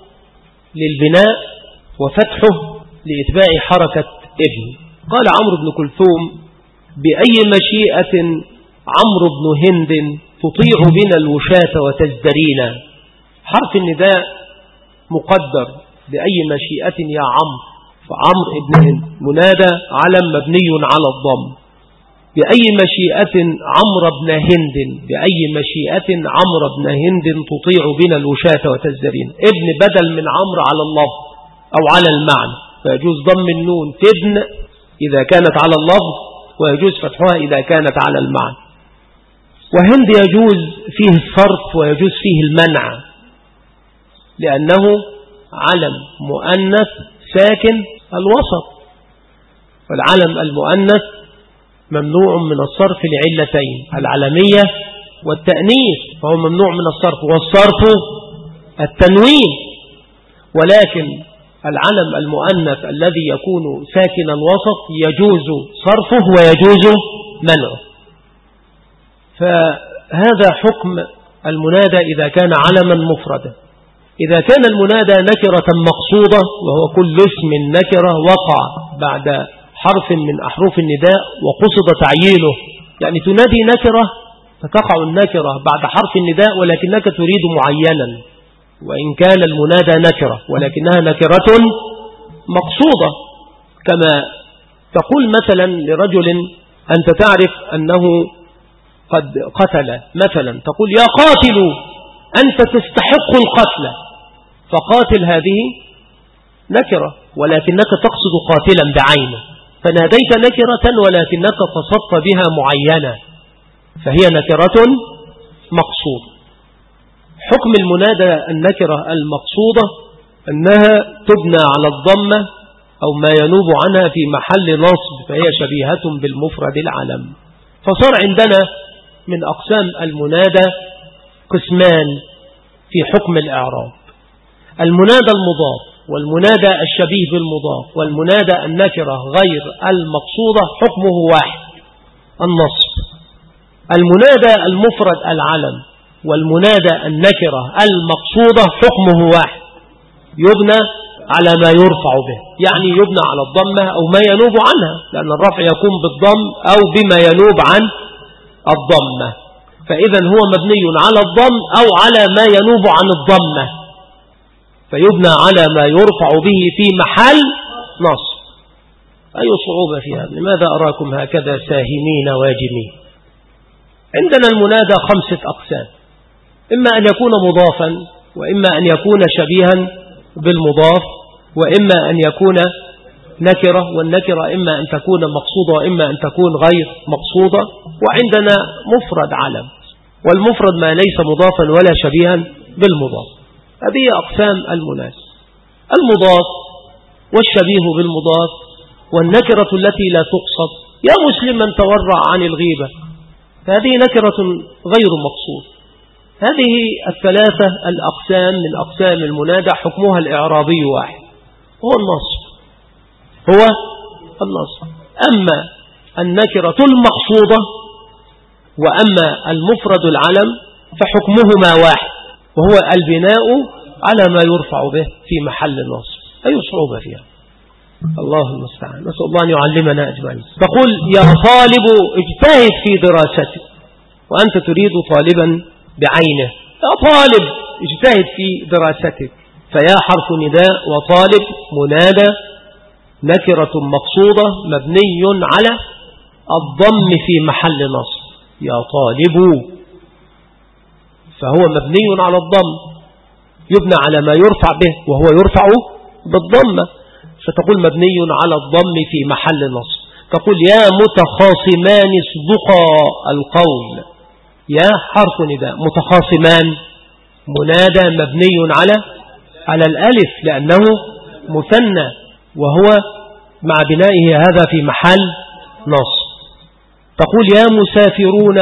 للبناء وفتحه لإتباع حركة ابن. قال عمرو بن كلثوم: بأي مشيئة عمرو بن هند تطيع بنا الوشاة وتزدرينا. حرف النداء مقدر بأي مشيئة يا عمرو، فعمرو ابن هند منادى علم مبني على الضم. بأي مشيئة عمرو بن هند، بأي مشيئة عمرو بن هند تطيع بنا الوشاة وتزدرينا. ابن بدل من عمرو على اللفظ أو على المعنى، فيجوز ضم النون تبن إذا كانت على اللفظ، ويجوز فتحها إذا كانت على المعنى. وهند يجوز فيه الصرف ويجوز فيه المنع لأنه علم مؤنث ساكن الوسط، والعلم المؤنث ممنوع من الصرف لعلتين: العلمية والتأنيث، فهو ممنوع من الصرف، والصرف التنوين. ولكن العلم المؤنث الذي يكون ساكن الوسط يجوز صرفه ويجوز منعه. فهذا حكم المنادى إذا كان علما مفردا. إذا كان المنادى نكرة مقصودة وهو كل اسم نكرة وقع بعد حرف من أحرف النداء وقصد تعيينه، يعني تنادي نكرة فتقع النكرة بعد حرف النداء ولكنك تريد معينا، وإن كان المنادى نكرة ولكنها نكرة مقصودة. كما تقول مثلا لرجل أنت تعرف أنه قد قتل مثلا، تقول يا قاتل أنت تستحق القتل، فقاتل هذه نكرة ولكنك تقصد قاتلا بعينه، فناديت نكرة ولكنك قصدت بها معينة، فهي نكرة مقصودة. حكم المنادى النكرة المقصودة أنها تبنى على الضمة أو ما ينوب عنها في محل نصب، فهي شبيهة بالمفرد العلم. فصار عندنا من أقسام المنادى قسمان في حكم الإعراب: المنادى المضاف والمنادى الشبيه بالمضاف والمنادى النكرة غير المقصودة حكمه واحد النصب. المنادى المفرد العلم والمنادى النكرة المقصودة حكمه واحد، يبنى على ما يرفع به، يعني يبنى على الضمة أو ما ينوب عنها، لأن الرفع يكون بالضم أو بما ينوب عن الضمة. فإذا هو مبني على الضم أو على ما ينوب عن الضمة، فيبنى على ما يرفع به في محل نصب. أي أي صعوبة فيها؟ لماذا أراكم هكذا ساهمين واجمين؟ عندنا المنادى خمسة أقسام، إما أن يكون مضافا، وإما أن يكون شبيها بالمضاف، وإما أن يكون نكرة، والنكرة إما أن تكون مقصودة وإما أن تكون غير مقصودة. وعندنا مفرد علم، والمفرد ما ليس مضافا ولا شبيها بالمضاف. هذه أقسام المنادى: المضاف والشبيه بالمضاف والنكرة التي لا تقصد. يا مسلما تورع عن الغيبة، هذه نكرة غير مقصود. هذه الثلاثة الأقسام من أقسام المنادى حكمها الإعرابي واحد، هو النصب، هو النصب. أما النكرة المقصودة وأما المفرد العلم فحكمهما واحد، وهو البناء على ما يرفع به في محل النصب. أي صعوبة فيها؟ الله المستعان، نسأل الله أن يعلمنا أجمعين. تقول: يا طالب اجتهد في دراستك، وأنت تريد طالبا بعينه. يا طالب اجتهد في دراستك، فيا حرف نداء وطالب منادى نكرة مقصودة مبني على الضم في محل نصب. يا طالب، فهو مبني على الضم، يبنى على ما يرفع به، وهو يرفع بالضمة، فتقول مبني على الضم في محل نصب. تقول: يا متخاصمان اصدقا القول. يا حرف نداء، متخاصمان منادى مبني على على الألف لأنه مثنى، وهو مع بنائه هذا في محل نصب. تقول: يا مسافرون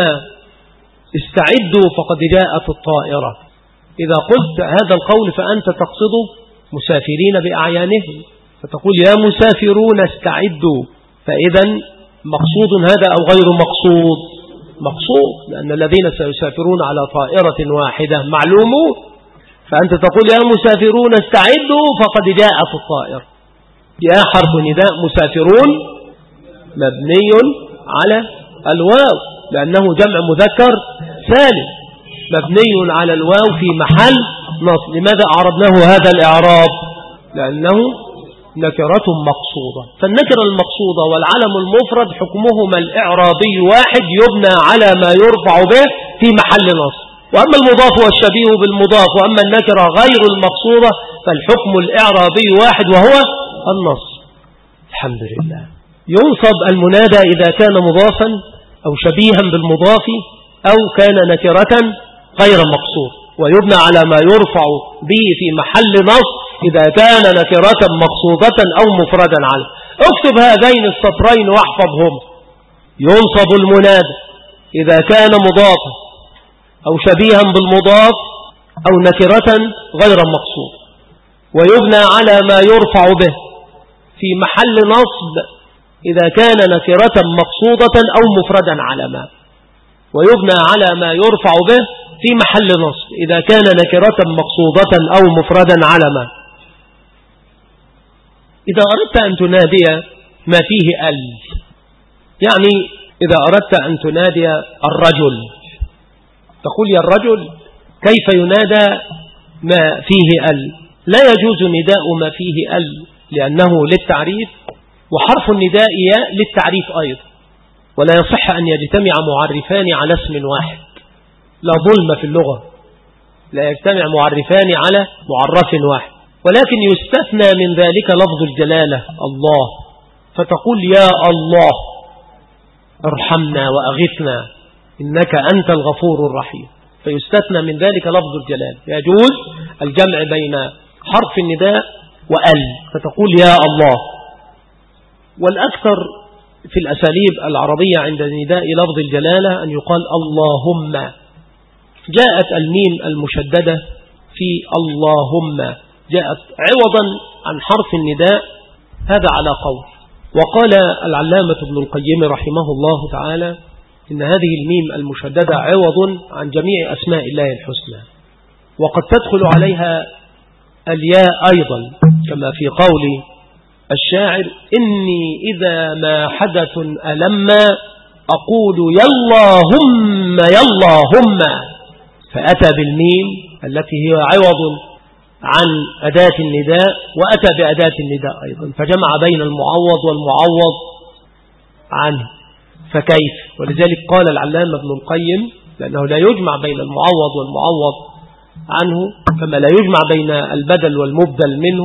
استعدوا فقد جاءت الطائرة. إذا قلت هذا القول فأنت تقصد مسافرين بأعيانهم، فتقول: يا مسافرون استعدوا. فإذا مقصود هذا أو غير مقصود؟ مقصود، لأن الذين سيسافرون على طائرة واحدة معلومون. فأنت تقول: يا مسافرون استعدوا فقد جاءت الطائرة. يا حرف نداء مسافرون مبني على الواو لأنه جمع مذكر سالم، مبني على الواو في محل نصب. لماذا أعربناه هذا الإعراب؟ لأنه نكرة مقصودة. فالنكرة المقصودة والعلم المفرد حكمهما الإعرابي واحد، يبنى على ما يرفع به في محل نصب. وأما المضاف والشبيه بالمضاف وأما النكرة غير المقصودة فالحكم الإعرابي واحد، وهو النصب. الحمد لله. ينصب المنادى إذا كان مضافا أو شبيها بالمضاف أو كان نكرة غير مقصود، ويبنى على ما يرفع به في محل نصب إذا كان نكرة مقصودة أو مفردا عليه. اكتب هذين السطرين واحفظهم. ينصب المنادى إذا كان مضافا أو شبيها بالمضاف أو نكرة غير مقصود، ويبنى على ما يرفع به في محل نصب إذا كان نكرة مقصودة أو مفردا على ما، ويبنى على ما يرفع به في محل نصب إذا كان نكرة مقصودة أو مفردا على ما. إذا أردت أن تنادي ما فيه ال، يعني إذا أردت أن تنادي الرجل تقول: يا الرجل. كيف ينادى ما فيه ال؟ لا يجوز نداء ما فيه ال لأنه للتعريف، وحرف النداء يا للتعريف أيضا، ولا يصح أن يجتمع معرفان على اسم واحد. لا ظلم في اللغة، لا يجتمع معرفان على معرف واحد، ولكن يستثنى من ذلك لفظ الجلالة الله، فتقول: يا الله ارحمنا وأغثنا إنك أنت الغفور الرحيم، فيستثنى من ذلك لفظ الجلالة. يجوز الجمع بين حرف النداء وأل، فتقول: يا الله. والأكثر في الأساليب العربية عند نداء لفظ الجلالة أن يقال اللهم. جاءت الميم المشددة في اللهم، جاءت عوضا عن حرف النداء، هذا على قول. وقال العلامة ابن القيم رحمه الله تعالى إن هذه الميم المشددة عوض عن جميع أسماء الله الحسنى، وقد تدخل عليها الياء أيضا، كما في قول الشاعر: إني إذا ما حدث ألما أقول ياللهم ياللهم، فأتى بالميم التي هي عوض عن أداة النداء وأتى بأداة النداء أيضا، فجمع بين المعوض والمعوض عنه، فكيف؟ ولذلك قال العلامة ابن القيم لأنه لا يجمع بين المعوض والمعوض عنه كما لا يجمع بين البدل والمبدل منه،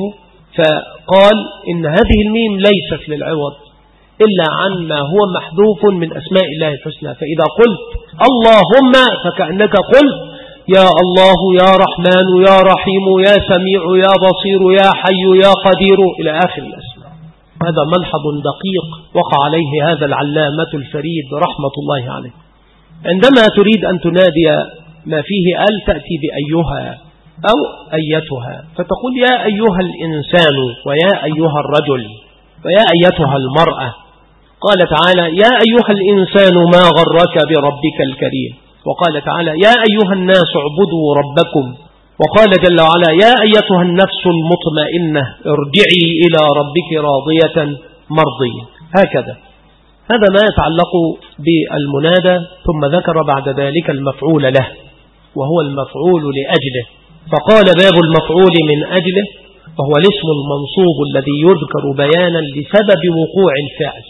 فقال إن هذه الميم ليست للعوض إلا عما هو محذوف من أسماء الله الحسنى، فإذا قلت اللهم فكأنك قلت يا الله يا رحمن يا رحيم يا سميع يا بصير يا حي يا قدير إلى آخر الأسماء. هذا ملحظ دقيق وقع عليه هذا العلامة الفريد رحمة الله عليه. عندما تريد أن تنادي ما فيه أل تأتي بأيها أو أيتها، فتقول يا أيها الإنسان ويا أيها الرجل ويا أيتها المرأة. قال تعالى يا أيها الإنسان ما غرك بربك الكريم، وقال تعالى يا أيها الناس اعبدوا ربكم، وقال جل وعلا يا أيتها النفس المطمئنة ارجعي إلى ربك راضية مرضية. هكذا هذا ما يتعلق بالمنادى. ثم ذكر بعد ذلك المفعول له وهو المفعول لأجله، فقال باب المفعول من أجله وهو الاسم المنصوب الذي يذكر بيانا لسبب وقوع الفعل،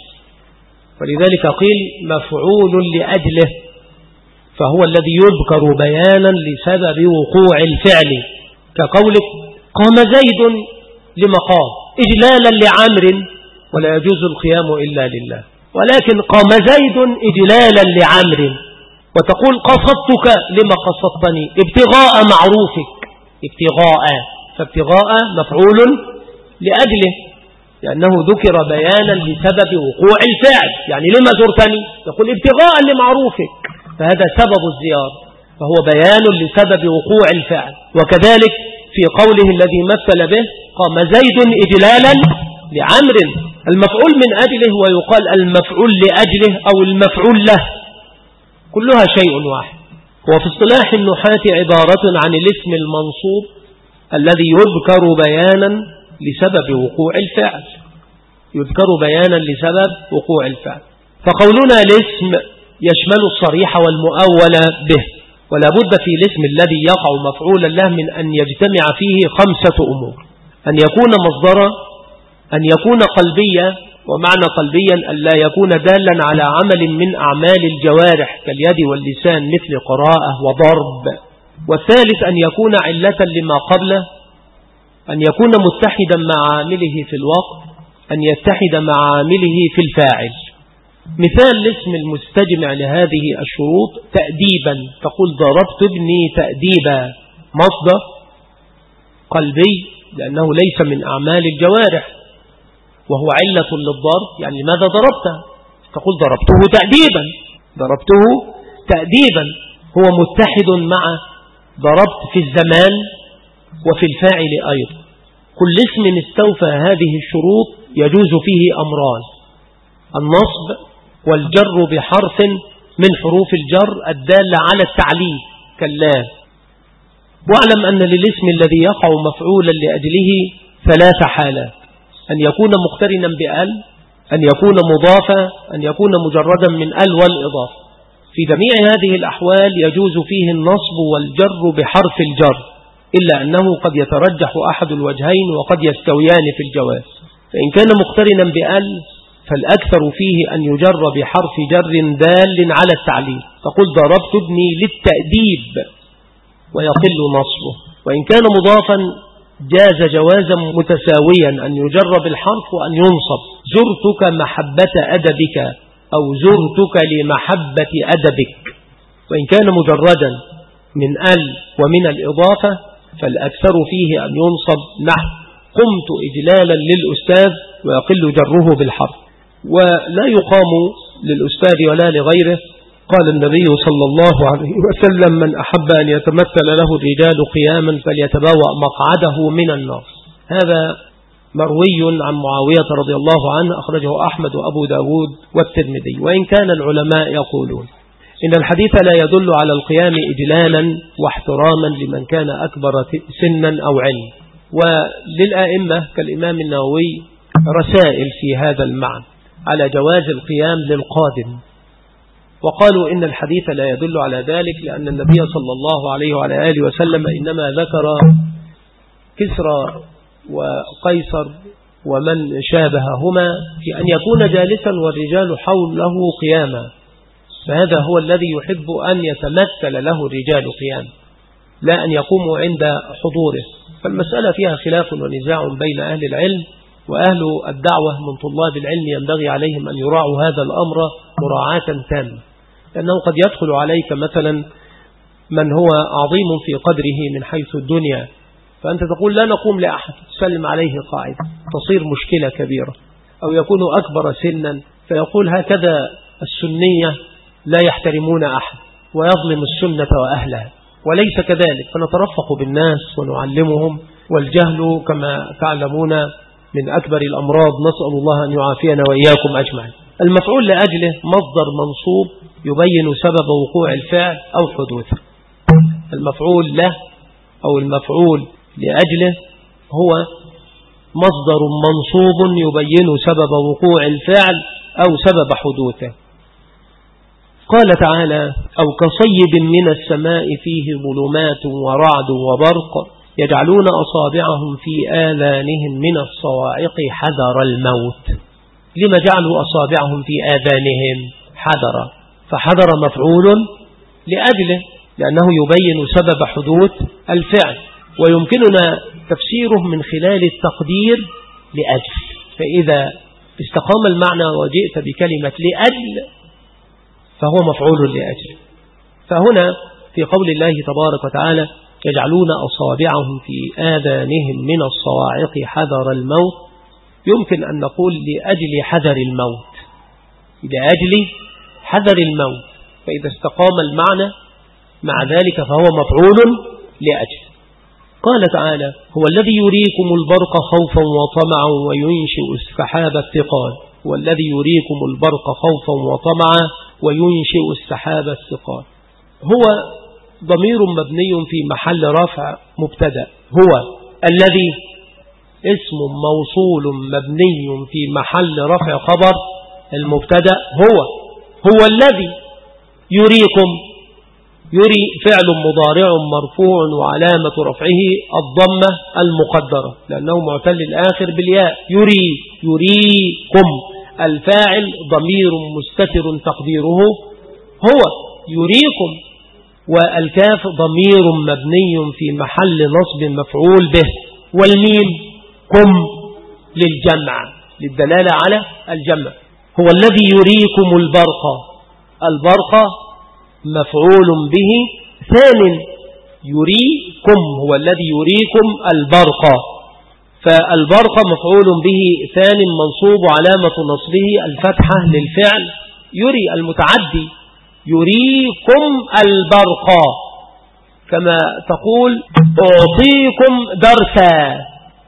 ولذلك قيل مفعول لأجله، فهو الذي يذكر بيانا لسبب وقوع الفعل، كقولك قام زيد لمقام إجلالا لعمر، ولا يجوز القيام إلا لله، ولكن قام زيد إجلالا لعمر، وتقول قصدتك لما قصدتني ابتغاء معروفك، ابتغاء، فابتغاء مفعول لأجله لأنه ذكر بيانا لسبب وقوع الفعل، يعني لما زرتني يقول ابتغاء لمعروفك، فهذا سبب الزيارة، فهو بيان لسبب وقوع الفعل. وكذلك في قوله الذي مثل به قام زيد إجلالا لعمر، المفعول من أجله ويقال المفعول لأجله أو المفعول له، كلها شيء واحد. وفي اصطلاح النحاة عبارة عن الاسم المنصوب الذي يذكر بيانا لسبب وقوع الفعل، يذكر بيانا لسبب وقوع الفعل. فقولنا الاسم يشمل الصريح والمؤول به، ولا بد في الاسم الذي يقع مفعولا له من أن يجتمع فيه خمسة أمور: أن يكون مصدرا، أن يكون قلبيا، ومعنى قلبيا أن لا يكون دالا على عمل من أعمال الجوارح كاليد واللسان مثل قراءة وضرب، والثالث أن يكون علة لما قبله، أن يكون متحدا مع عامله في الوقت، أن يتحد مع عامله في الفاعل. مثال الاسم المستجمع لهذه الشروط تأديبا، تقول ضربت ابني تأديبا، مصدر قلبي لأنه ليس من أعمال الجوارح وهو علة للضرب، يعني لماذا ضربته؟ تقول ضربته تأديبا، ضربته تأديبا، هو متحد مع ضربت في الزمان وفي الفاعل أيضا. كل اسم استوفى هذه الشروط يجوز فيه أمران: النصب والجر بحرف من حروف الجر الدالة على التعليل كاللام. واعلم أن للاسم الذي يقع مفعولا لأجله ثلاث حالات: أن يكون مقترنا بأل، أن يكون مضافا، أن يكون مجردا من أل والإضافة. في جميع هذه الأحوال يجوز فيه النصب والجر بحرف الجر، إلا أنه قد يترجح أحد الوجهين وقد يستويان في الجواز. فإن كان مقترنا بأل فالأكثر فيه أن يجر بحرف جر دال على التعليل، تقول ضربت ابني للتأديب ويقل نصبه. وإن كان مضافا جاز جوازا متساويا أن يجر بالحرف وأن ينصب: زرتك محبة أدبك أو زرتك لمحبة أدبك. وإن كان مجردا من أل ومن الإضافة فالأكثر فيه أن ينصب نحو قمت إجلالا للأستاذ ويقل جره بالحرف. ولا يقام للأستاذ ولا لغيره. قال النبي صلى الله عليه وسلم: من أحب أن يتمثل له الرجال قياما فليتبوأ مقعده من النار. هذا مروي عن معاوية رضي الله عنه، أخرجه أحمد وأبو داود والترمذي. وإن كان العلماء يقولون إن الحديث لا يدل على القيام إجلالا واحتراما لمن كان أكبر سنا أو علم. وللآئمة كالإمام النووي رسائل في هذا المعنى على جواز القيام للقادم، وقالوا إن الحديث لا يدل على ذلك، لأن النبي صلى الله عليه وعلى آله وسلم إنما ذكر كسرى وقيصر ومن شابههما في أن يكون جالسا والرجال حوله قياما، فهذا هو الذي يحب أن يتمثل له الرجال قياما، لا أن يقوموا عند حضوره. فالمسألة فيها خلاف ونزاع بين أهل العلم، وأهل الدعوة من طلاب العلم ينبغي عليهم أن يراعوا هذا الأمر مراعاة تامة، لأنه قد يدخل عليك مثلا من هو عظيم في قدره من حيث الدنيا، فأنت تقول لا نقوم لأحد، تسلم عليه قاعدة، تصير مشكلة كبيرة. أو يكون أكبر سنا فيقول هكذا السنية لا يحترمون أحد ويظلم السنة وأهلها، وليس كذلك، فنترفق بالناس ونعلمهم، والجهل كما تعلمون من أكبر الأمراض، نسأل الله أن يعافينا وإياكم أجمعين. المفعول لأجله مصدر منصوب يبين سبب وقوع الفعل أو حدوثه. المفعول له أو المفعول لأجله هو مصدر منصوب يبين سبب وقوع الفعل أو سبب حدوثه. قال تعالى: أو كصيب من السماء فيه ظلمات ورعد وبرق يجعلون أصابعهم في آذانهم من الصواعق حذر الموت. لما جعلوا أصابعهم في آذانهم؟ حذر، فحذر مفعول لأجله لأنه يبين سبب حدوث الفعل، ويمكننا تفسيره من خلال التقدير لأجل. فإذا استقام المعنى وجئت بكلمة لأجل فهو مفعول لأجل. فهنا في قول الله تبارك وتعالى: يجعلون أصابعهم في آذانهم من الصواعق حذر الموت، يمكن أن نقول لأجل حذر الموت، لأجل حذر الموت. فإذا استقام المعنى مع ذلك فهو مفعول لأجل. قال تعالى: هو الذي يريكم البرق خوفا وطمعا وينشئ السحاب الثقال. هو الذي يريكم البرق خوفا وطمعا وينشئ السحاب الثقال. هو ضمير مبني في محل رفع مبتدأ. هو الذي اسم موصول مبني في محل رفع خبر المبتدأ هو. هو الذي يريكم، يري فعل مضارع مرفوع وعلامة رفعه الضمة المقدرة لأنه معتل الآخر بالياء. يري يريكم، الفاعل ضمير مستتر تقديره هو يريكم، والكاف ضمير مبني في محل نصب مفعول به، والميم كم للجمع للدلالة على الجمع. هو الذي يريكم البرق، البرق مفعول به ثان، يريكم هو الذي يريكم البرق، فالبرق مفعول به ثان منصوب علامة نصبه الفتحة للفعل يري المتعدي. يريكم البرق كما تقول أعطيكم درسا،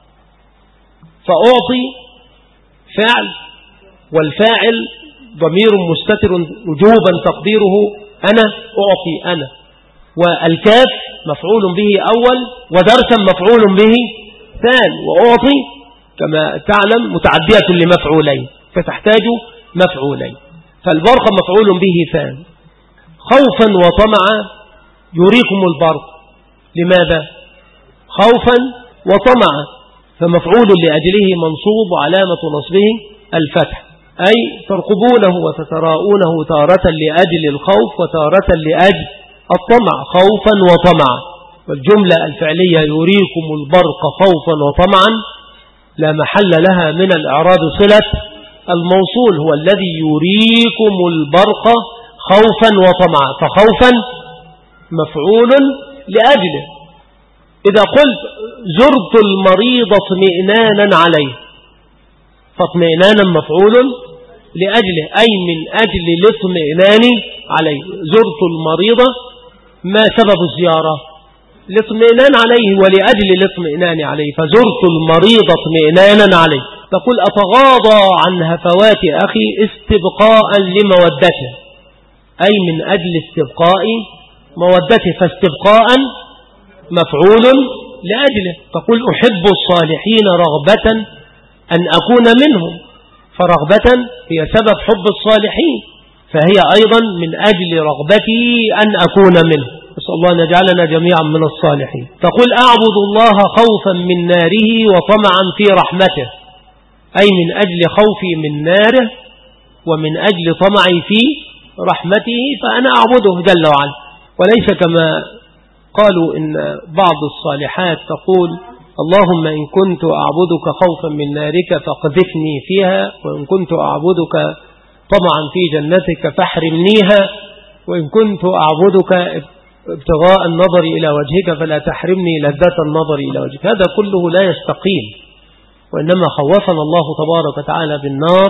فأعطي فعل والفاعل ضمير مستتر وجوبا تقديره أنا أعطي أنا، والكاف مفعول به أول ودرسا مفعول به ثان، وأعطي كما تعلم متعدية لمفعولين فتحتاج مفعولين، فالبرق مفعول به ثان. خوفا وطمعا يريكم البرق، لماذا؟ خوفا وطمعا، فمفعول لأجله منصوب علامة نصبه الفتح، أي ترقبونه وتتراءونه تارة لأجل الخوف وتارة لأجل الطمع، خوفا وطمعا. والجملة الفعلية يريكم البرق خوفا وطمعا لا محل لها من الإعراب صلة الموصول، هو الذي يريكم البرق خوفا وطمعا، فخوفا مفعول لأجله. إذا قلت زرت المريض اطمئنانا عليه، فاطمئنانا مفعول لأجله، أي من أجل الاطمئنان عليه. زرت المريض، ما سبب الزيارة؟ الاطمئنان عليه ولأجل الاطمئنان عليه، فزرت المريض اطمئنانا عليه. تقول أتغاضى عن هفوات أخي استبقاء لمودته، أي من أجل استبقاء مودته، فاستبقاء مفعول لأجله. تقول أحب الصالحين رغبة أن أكون منهم، فرغبة هي سبب حب الصالحين، فهي أيضا من أجل رغبتي أن أكون منهم. نسأل الله أن يجعلنا جميعا من الصالحين. تقول أعبد الله خوفا من ناره وطمعا في رحمته، أي من أجل خوفي من ناره ومن أجل طمعي في رحمته فأنا أعبده جل وعلا، وليس كما قالوا إن بعض الصالحات تقول اللهم إن كنت أعبدك خوفا من نارك فاقذفني فيها، وإن كنت أعبدك طمعا في جنتك فاحرمنيها، وإن كنت أعبدك ابتغاء النظر إلى وجهك فلا تحرمني لذة النظر إلى وجهك. هذا كله لا يستقيم، وإنما خوفنا الله تبارك وتعالى بالنار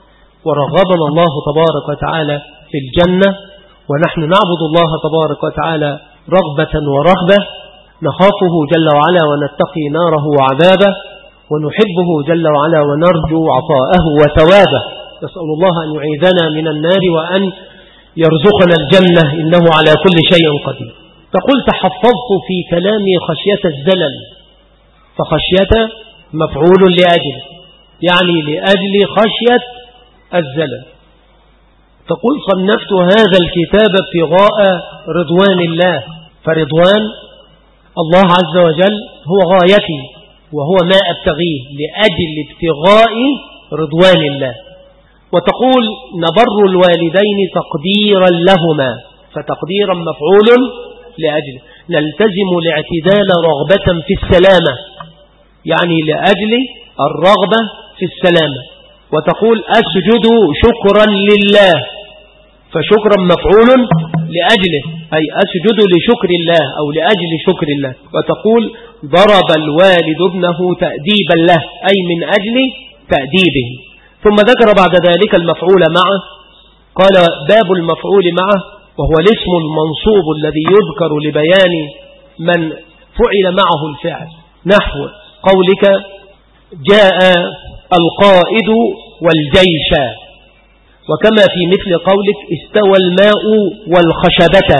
ورغبنا الله تبارك وتعالى في الجنة، ونحن نعبد الله تبارك وتعالى رغبة ورهبة، نخافه جل وعلا ونتقي ناره وعذابه، ونحبه جل وعلا ونرجو عطاءه وثوابه. نسأل الله أن يعيذنا من النار وأن يرزقنا الجنة إنه على كل شيء قدير. تقول تحفظت في كلامي خشية الزلل، فخشية مفعول لأجل، يعني لأجل خشية الزلل. تقول صنفت هذا الكتاب ابتغاء رضوان الله، فرضوان الله عز وجل هو غايتي وهو ما أبتغيه لأجل ابتغاء رضوان الله. وتقول نبر الوالدين تقديرا لهما، فتقديرا مفعول لأجل، نلتزم الاعتدال رغبة في السلامة، يعني لأجل الرغبة في السلامة. وتقول أسجد شكرا لله، فشكرا مفعول لأجله، أي أسجد لشكر الله أو لأجل شكر الله. وتقول ضرب الوالد ابنه تأديبا له، أي من أجل تأديبه. ثم ذكر بعد ذلك المفعول معه، قال باب المفعول معه، وهو الاسم المنصوب الذي يذكر لبيان من فعل معه الفعل، نحو قولك جاء القائد والجيش، وكما في مثل قولك استوى الماء والخشبة،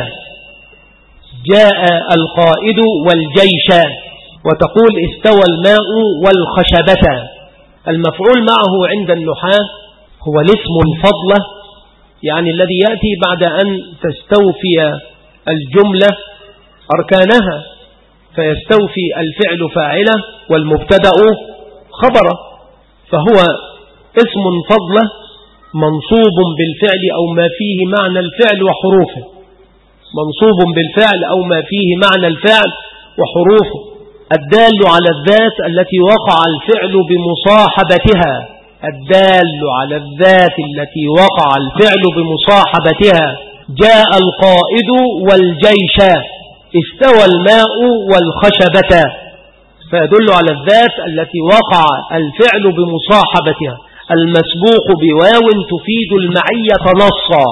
جاء القائد والجيش، وتقول استوى الماء والخشبة. المفعول معه عند النحاة هو الاسم الفضلة، يعني الذي يأتي بعد أن تستوفي الجملة أركانها، فيستوفي الفعل فاعله والمبتدأ خبره، فهو اسم فضلة منصوب بالفعل أو ما فيه معنى الفعل وحروفه، منصوب بالفعل أو ما فيه معنى الفعل وحروفه، الدال على الذات التي وقع الفعل بمصاحبتها، الدال على الذات التي وقع الفعل بمصاحبتها. جاء القائد والجيش، استوى الماء والخشبة، فيدل على الذات التي وقع الفعل بمصاحبتها. المسبوق بواو تفيد المعية نصا.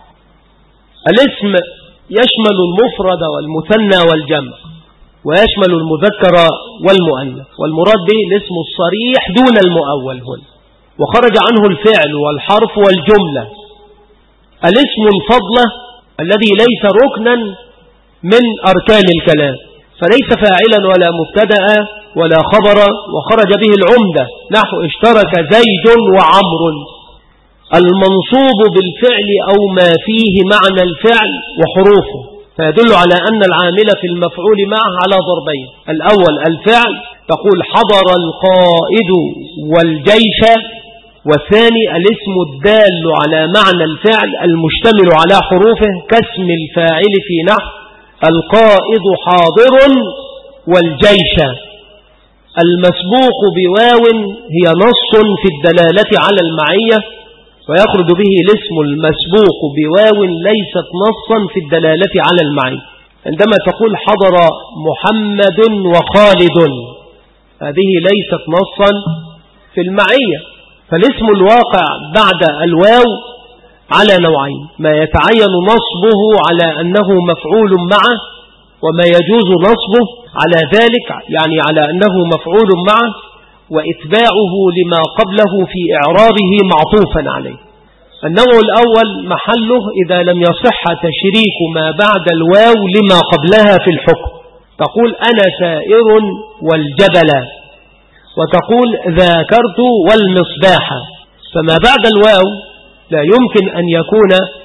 الاسم يشمل المفرد والمثنى والجمع، ويشمل المذكر والمؤنث، والمراد به الاسم الصريح دون المؤول هنا، وخرج عنه الفعل والحرف والجملة. الاسم الفضلة الذي ليس ركنا من أركان الكلام، فليس فاعلا ولا مبتدأ ولا خبر، وخرج به العمدة، نحو اشترك زيد وعمر. المنصوب بالفعل أو ما فيه معنى الفعل وحروفه، فيدل على أن العامل في المفعول معه على ضربين: الأول الفعل، تقول حضر القائد والجيش، والثاني الاسم الدال على معنى الفعل المشتمل على حروفه كاسم الفاعل في نحو القائد حاضر والجيش. المسبوق بواو هي نص في الدلالة على المعية، ويخرج به الاسم المسبوق بواو ليست نصا في الدلالة على المعية. عندما تقول حضر محمد وخالد، هذه ليست نصا في المعية. فالاسم الواقع بعد الواو على نوعين: ما يتعين نصبه على أنه مفعول معه، وما يجوز نصبه على ذلك، يعني على أنه مفعول معه وإتباعه لما قبله في إعرابه معطوفا عليه. النوع الأول محله إذا لم يصح تشريك ما بعد الواو لما قبلها في الحكم. تقول أنا سائر والجبل، وتقول ذاكرت والمصباح، فما بعد الواو لا يمكن أن يكون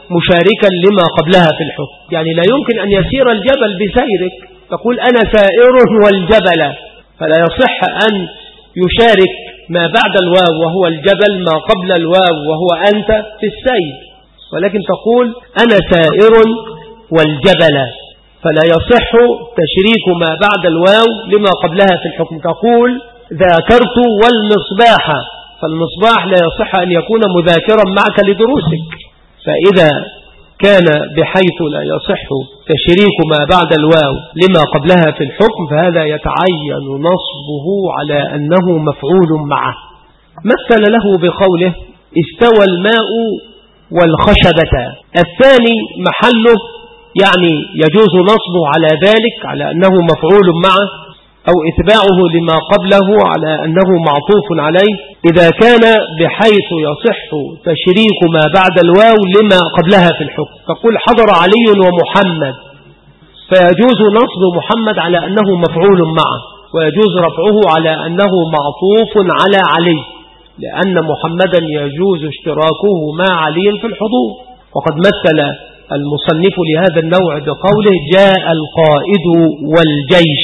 مشاركا لما قبلها في الحكم. يعني لا يمكن أن يسير الجبل بسيرك، تقول أنا سائر والجبل، فلا يصح أن يشارك ما بعد الواو وهو الجبل ما قبل الواو وهو أنت في السير، ولكن تقول أنا سائر والجبل، فلا يصح تشريك ما بعد الواو لما قبلها في الحكم. تقول ذاكرت والمصباح، فالمصباح لا يصح أن يكون مذاكرا معك لدروسك، فإذا كان بحيث لا يصح تشريك ما بعد الواو لما قبلها في الحكم فهذا يتعين نصبه على أنه مفعول معه. مثل له بقوله استوى الماء والخشبة. الثاني محله يعني يجوز نصبه على ذلك على أنه مفعول معه، أو إتباعه لما قبله على أنه معطوف عليه إذا كان بحيث يصح تشريك ما بعد الواو لما قبلها في الحكم. تقول حضر علي ومحمد، فيجوز نصب محمد على أنه مفعول معه، ويجوز رفعه على أنه معطوف على علي، لأن محمدا يجوز اشتراكه مع علي في الحضور. وقد مثل المصنف لهذا النوع بقوله جاء القائد والجيش،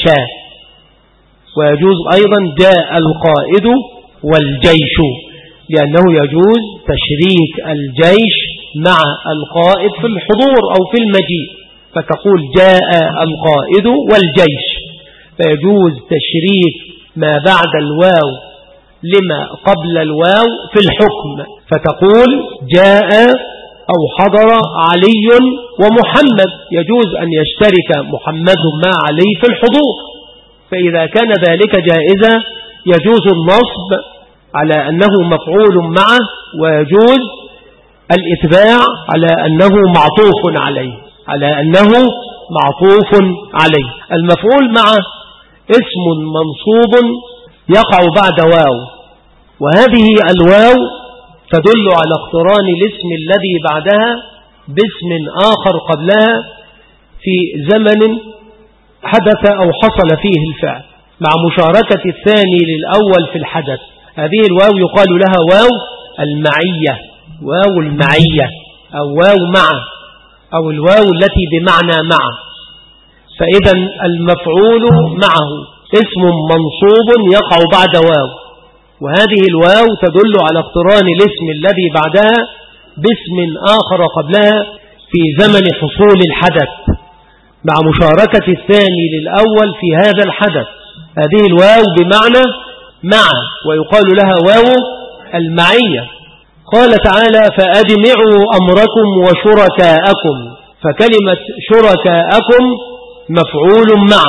ويجوز أيضا جاء القائد والجيش، لأنه يجوز تشريك الجيش مع القائد في الحضور أو في المجيء، فتقول جاء القائد والجيش، فيجوز تشريك ما بعد الواو لما قبل الواو في الحكم، فتقول جاء أو حضر علي ومحمد، يجوز أن يشترك محمد مع علي في الحضور، فإذا كان ذلك جائزا يجوز النصب على أنه مفعول معه، ويجوز الإتباع على أنه معطوف عليه على أنه معطوف عليه. المفعول معه اسم منصوب يقع بعد واو، وهذه الواو تدل على اقتران الاسم الذي بعدها باسم آخر قبلها في زمن حدث أو حصل فيه الفعل، مع مشاركة الثاني للأول في الحدث. هذه الواو يقال لها واو المعية، واو المعية أو واو مع، أو الواو التي بمعنى مع. فإذا المفعول معه اسم منصوب يقع بعد واو، وهذه الواو تدل على اقتران الاسم الذي بعدها باسم آخر قبلها في زمن حصول الحدث، مع مشاركة الثاني للأول في هذا الحدث. هذه الواو بمعنى مع، ويقال لها واو المعية. قال تعالى فأجمعوا أمركم وشركاءكم، فكلمة شركاءكم مفعول مع.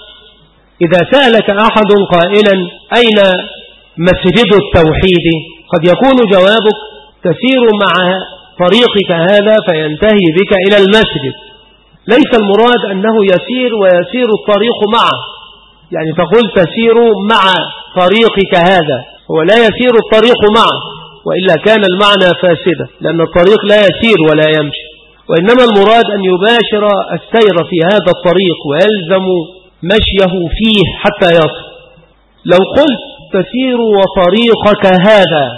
إذا سألك أحد قائلا أين مسجد التوحيد، قد يكون جوابك تسير مع طريقك هذا فينتهي بك إلى المسجد. ليس المراد أنه يسير ويسير الطريق معه، يعني تقول تسير مع طريقك هذا، هو لا يسير الطريق معه، وإلا كان المعنى فاسدا، لأن الطريق لا يسير ولا يمشي، وإنما المراد أن يباشر السير في هذا الطريق ويلزم مشيه فيه حتى يصل. لو قلت تسير وطريقك هذا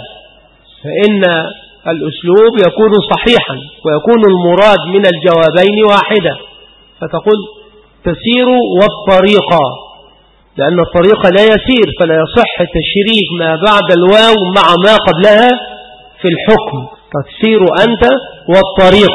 فإن الأسلوب يكون صحيحا ويكون المراد من الجوابين واحدة، فتقول تسير والطريق، لأن الطريق لا يسير، فلا يصح تشريك ما بعد الواو مع ما قبلها في الحكم، تسير أنت والطريق.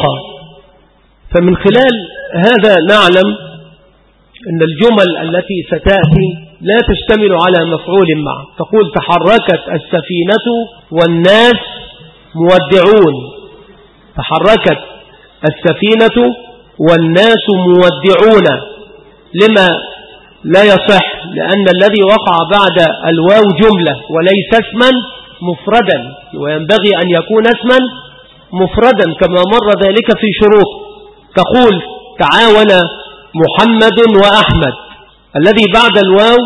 فمن خلال هذا نعلم أن الجمل التي ستأتي لا تشتمل على مفعول معه. تقول تحركت السفينة والناس مودعون، تحركت السفينة والناس مودعون، لما لا يصح؟ لأن الذي وقع بعد الواو جملة وليس اسما مفردا، وينبغي أن يكون اسما مفردا كما مر ذلك في شروط. تقول تعاون محمد وأحمد، الذي بعد الواو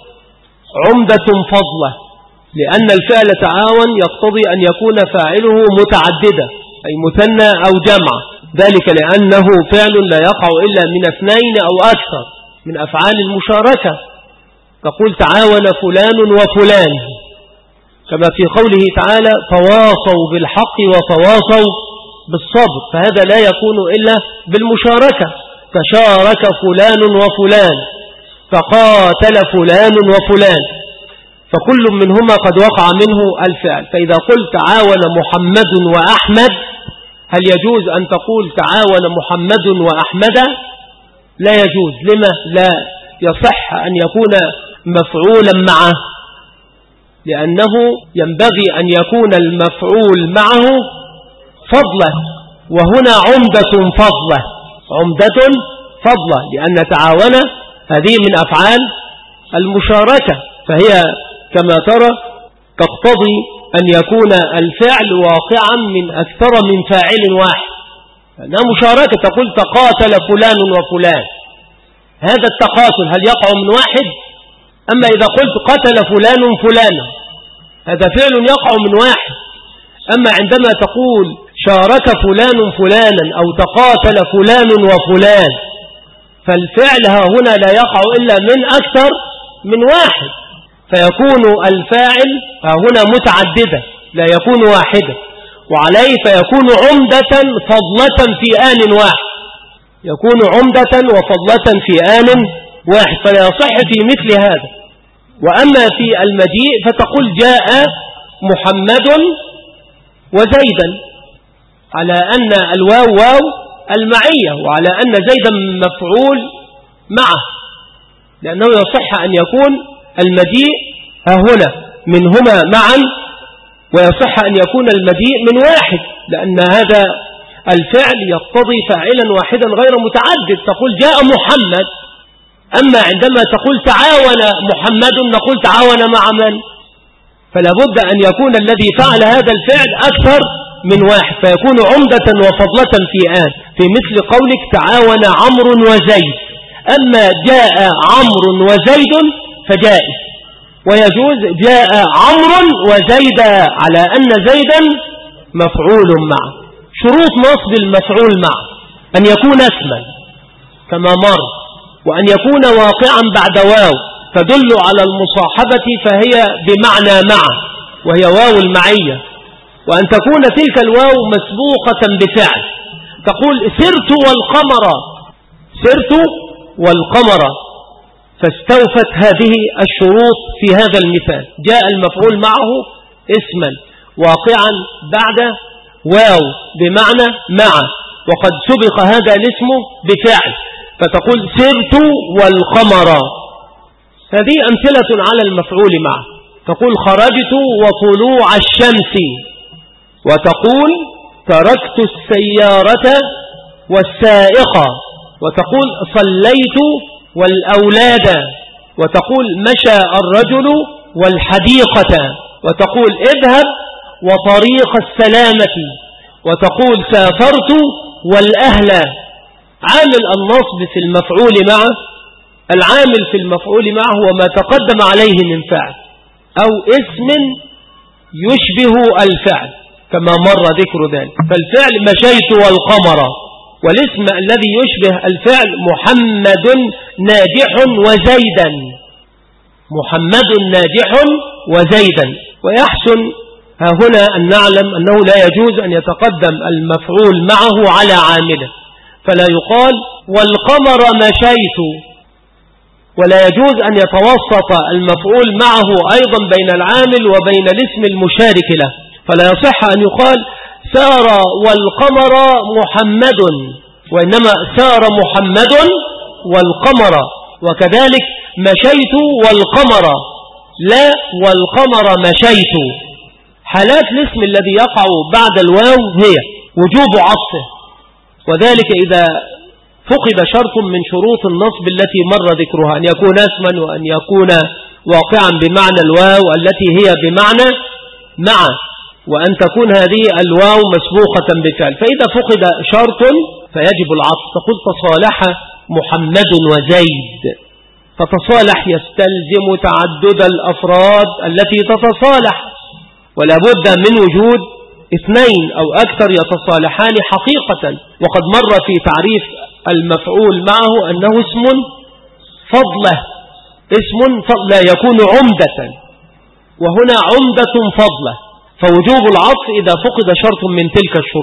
عمدة فضلة، لأن الفعل تعاون يقتضي أن يكون فاعله متعددة أي مثنى أو جمع، ذلك لأنه فعل لا يقع إلا من اثنين أو أكثر من أفعال المشاركة. تقول تعاون فلان وفلان، كما في قوله تعالى تواصوا بالحق وتواصوا بالصبر، فهذا لا يكون إلا بالمشاركة. تشارك فلان وفلان، فقاتل فلان وفلان، فكل منهما قد وقع منه الفعل. فإذا قلت تعاون محمد وأحمد، هل يجوز أن تقول تعاون محمد وأحمد؟ لا يجوز. لما لا يصح أن يكون مفعولا معه؟ لأنه ينبغي أن يكون المفعول معه فضله، وهنا عمدة فضله، عمدة فضله، لأن تعاون هذه من أفعال المشاركة، فهي كما ترى تقتضي أن يكون الفعل واقعا من أكثر من فاعل واحد، لأنها مشاركة. تقول تقاتل فلان وفلان، هذا التقاتل هل يقع من واحد؟ أما إذا قلت قتل فلان فلانا، هذا فعل يقع من واحد. أما عندما تقول شارك فلان فلانا أو تقاتل فلان وفلان، فالفعل ها هنا لا يقع إلا من أكثر من واحد، فيكون الفاعل ها هنا متعددة لا يكون واحدة، وعليه فيكون عمدة فضلة في آن واحد، يكون عمدة وفضلة في آن واحد، فلا يصح في مثل هذا. وأما في المجيء فتقول جاء محمد وزيدا، على أن الواو واو المعية، وعلى أن زيدا مفعول معه، لأنه يصح أن يكون المجيء ها هنا منهما معا، ويصح أن يكون المجيء من واحد، لأن هذا الفعل يقتضي فاعلا واحدا غير متعدد. تقول جاء محمد، أما عندما تقول تعاون محمد نقول تعاون مع من؟ فلا بد أن يكون الذي فعل هذا الفعل أكثر من واحد، فيكون عمدة وفضلة في آن، في مثل قولك تعاون عمرو وزيد. أما جاء عمرو وزيد فجائز، ويجوز جاء عمرو وزيد، على أن زيدا مفعول معه. شروط نصب المفعول معه أن يكون اسما كما مر، وأن يكون واقعا بعد واو تدل على المصاحبة فهي بمعنى مع، وهي واو المعية، وأن تكون تلك الواو مسبوقة بفعل. تقول سرت والقمر، سرت والقمر، فاستوفت هذه الشروط في هذا المثال. جاء المفعول معه اسما واقعا بعد واو بمعنى مع، وقد سبق هذا الاسم بفعل، فتقول سرت والقمر. هذه أمثلة على المفعول معه. تقول خرجت وطلوع الشمس، وتقول تركت السيارة والسائقة، وتقول صليت والأولاد، وتقول مشى الرجل والحديقة، وتقول اذهب وطريق السلامة، وتقول سافرت والأهل. عامل النصب في المفعول معه، العامل في المفعول معه هو ما تقدم عليه من فعل أو اسم يشبه الفعل كما مر ذكر ذلك. فالفعل مشيت والقمر، والاسم الذي يشبه الفعل محمد ناجح وزيدا، محمد ناجح وزيدا. ويحسن ها هنا أن نعلم أنه لا يجوز أن يتقدم المفعول معه على عامله، فلا يقال والقمر مشيت، ولا يجوز أن يتوسط المفعول معه أيضا بين العامل وبين الاسم المشارك له، فلا يصح أن يقال سار والقمر محمد، وإنما سار محمد والقمر. وكذلك مشيت والقمر، لا والقمر مشيت. حالات الاسم الذي يقع بعد الواو هي وجوب عطفه، وذلك إذا فقد شرط من شروط النصب التي مر ذكرها، أن يكون اسما، وأن يكون واقعا بمعنى الواو التي هي بمعنى مع، وأن تكون هذه الواو مسبوقة بفعل. فإذا فقد شرط فيجب العطف. تقول تصالح محمد وزيد، فتصالح يستلزم تعدد الأفراد التي تتصالح، ولا بد من وجود اثنين أو أكثر يتصالحان حقيقة. وقد مر في تعريف المفعول معه أنه اسم فضله، اسم فضله يكون عمدة، وهنا عمدة فضله، فوجوب العطف إذا فقد شرط من تلك الشروط.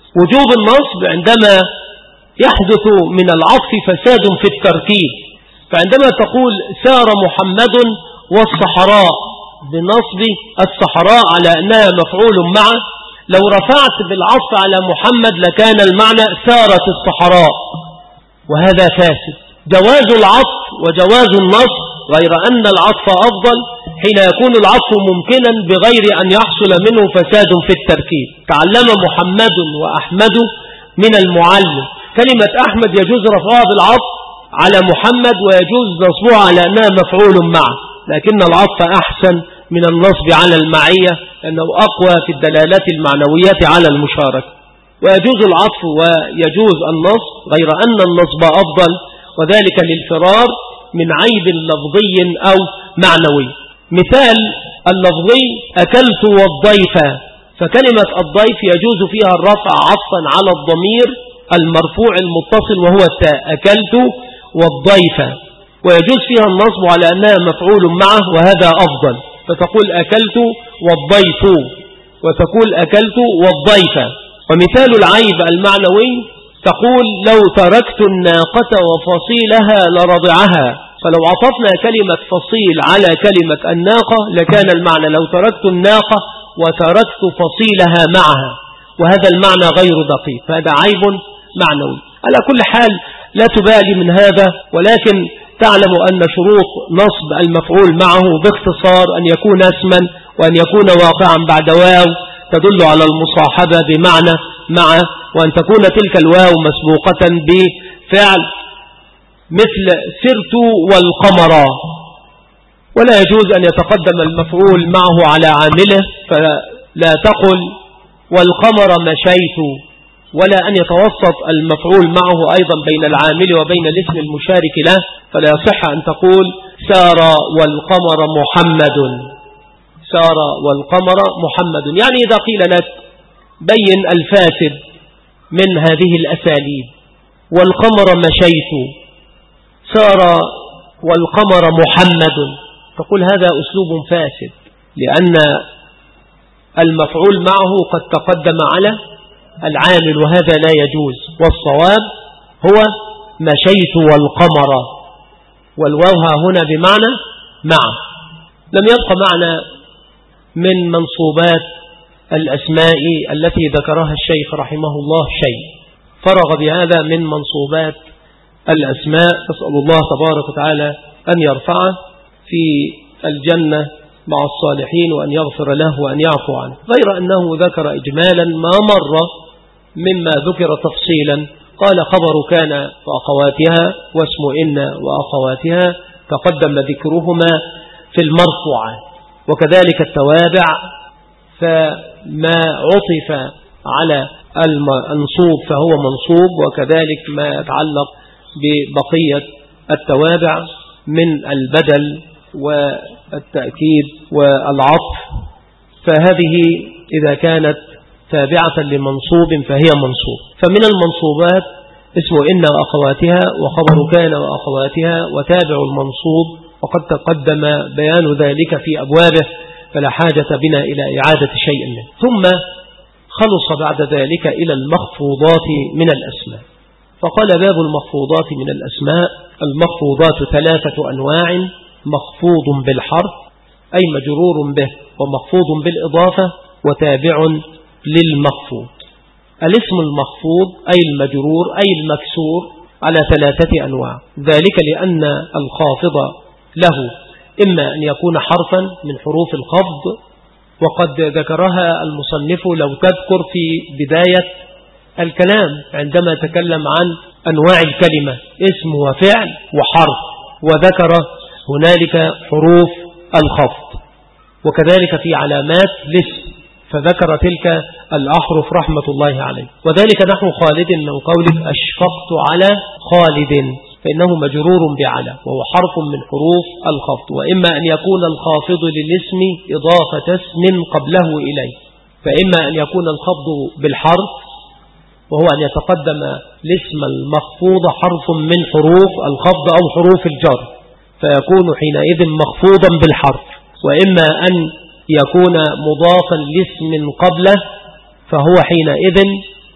وجوب النصب عندما يحدث من العطف فساد في التركيب. فعندما تقول سار محمد والصحراء بنصب الصحراء على أنها مفعول معه، لو رفعت بالعطف على محمد لكان المعنى سارت الصحراء، وهذا فاسد. جواز العطف وجواز النصب، غير أن العطف أفضل حين يكون العطف ممكنا بغير أن يحصل منه فساد في التركيب. تعلم محمد وأحمد من المعلم، كلمة أحمد يجوز رفعها بالعطف على محمد ويجوز نصبها على أنها مفعول معه، لكن العطف أحسن من النصب على المعية لأنه أقوى في الدلالات المعنوية على المشاركة. ويجوز العطف ويجوز النصب، غير أن النصب أفضل، وذلك للفرار من عيب لفظي أو معنوي. مثال اللفظي أكلت والضيف، فكلمة الضيف يجوز فيها الرفع عطفا على الضمير المرفوع المتصل وهو التاء، أكلت والضيف، ويجوز فيها النصب على أنها مفعول معه وهذا أفضل، فتقول أكلت والضيف وتقول أكلت والضيف. ومثال العيب المعنوي تقول لو تركت الناقة وفصيلها لرضعها، فلو عطفنا كلمة فصيل على كلمة الناقة لكان المعنى لو تركت الناقة وتركت فصيلها معها، وهذا المعنى غير دقيق، فهذا عيب معنوي. على كل حال لا تبالي من هذا، ولكن تعلم أن شروط نصب المفعول معه باختصار أن يكون اسما وأن يكون واقعا بعد واو تدل على المصاحبة بمعنى مع، وأن تكون تلك الواو مسبوقة بفعل مثل سرت والقمر، ولا يجوز أن يتقدم المفعول معه على عامله، فلا تقل والقمر مشيت، ولا أن يتوسط المفعول معه أيضا بين العامل وبين الاسم المشارك له، فلا يصح أن تقول سار والقمر محمد، سار والقمر محمد. يعني إذا قيل لك بين الفاسد من هذه الأساليب، والقمر مشيت، سار والقمر محمد، تقول هذا أسلوب فاسد، لأن المفعول معه قد تقدم على العامل وهذا لا يجوز، والصواب هو مشيت والقمر، والواو هنا بمعنى مع. لم يبقى معنا من منصوبات الأسماء التي ذكرها الشيخ رحمه الله شيء، فرغ بهذا من منصوبات الأسماء. أسأل الله تبارك وتعالى أن يرفعه في الجنة مع الصالحين وأن يغفر له وأن يعفو عنه، غير أنه ذكر إجمالا ما مر مما ذكر تفصيلا. قال خبر كان وأخواتها واسم إن وأخواتها تقدم ذكرهما في المرفوعات، وكذلك التوابع، فما عطف على المنصوب فهو منصوب، وكذلك ما يتعلق ببقية التوابع من البدل والتأكيد والعطف، فهذه إذا كانت تابعة لمنصوب فهي منصوب. فمن المنصوبات اسم إن وأخواتها وخبر كان وأخواتها وتابع المنصوب، وقد تقدم بيان ذلك في أبوابه فلا حاجة بنا إلى إعادة شيء منه. ثم خلص بعد ذلك إلى المخفوضات من الأسماء، فقال باب المخفوضات من الأسماء: المخفوضات ثلاثة أنواع: مخفوض بالحرف أي مجرور به، ومخفوض بالإضافة، وتابع للمخفوض. الاسم المخفوض أي المجرور أي المكسور على ثلاثة أنواع، ذلك لأن الخافض له إما أن يكون حرفا من حروف الخفض، وقد ذكرها المصنف لو تذكر في بداية الكلام عندما تكلم عن أنواع الكلمة اسم وفعل وحرف، وذكر هنالك حروف الخفض، وكذلك في علامات الاسم فذكر تلك الأحرف رحمة الله عليه. وذلك نحو خالد من قولك أشفقت على خالد، فإنه مجرور بعلى وهو حرف من حروف الخفض. وإما أن يكون الخافض للاسم إضافة اسم قبله إليه، فإما أن يكون الخفض بالحرف وهو أن يتقدم الاسم المخفوض حرف من حروف الخفض أو حروف الجر فيكون حينئذ مخفوضا بالحرف، وإما أن يكون مضافا لاسم قبله فهو حينئذ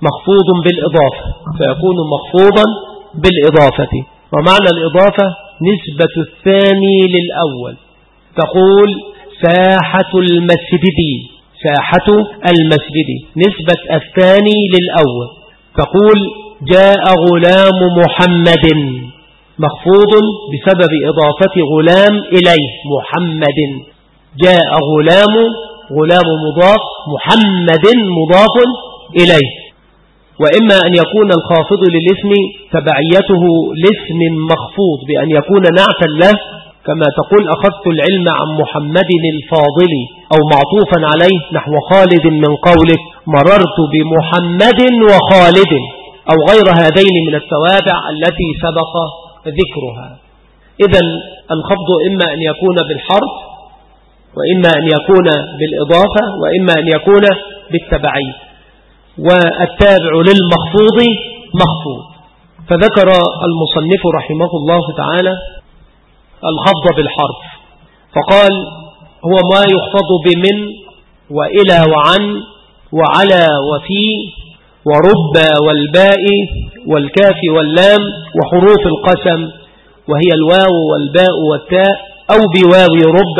مخفوض بالإضافة، فيكون مخفوضا بالإضافة. ومعنى الإضافة نسبة الثاني للأول. تقول ساحة المسجد، ساحة المسجد نسبة الثاني للأول. تقول جاء غلام محمد، مخفوض بسبب إضافة غلام إليه محمد. جاء غلام، غلام مضاف، محمد مضاف إليه. وإما أن يكون الخافض للاسم تبعيته لاسم مخفوض بأن يكون نعتا له، كما تقول أخذت العلم عن محمد الفاضل، أو معطوفا عليه نحو خالد من قولك مررت بمحمد وخالد، أو غير هذين من التوابع التي سبق ذكرها. إذن الخفض إما أن يكون بالحرف، وإما أن يكون بالإضافة، وإما أن يكون بالتبعي. والتابع للمخفوض مخفوض. فذكر المصنف رحمه الله تعالى الخفض بالحرف، فقال هو ما يخفض بمن وإلى وعن وعلى وفي ورب والباء والكاف واللام وحروف القسم، وهي الواو والباء والتاء، أو بواو رب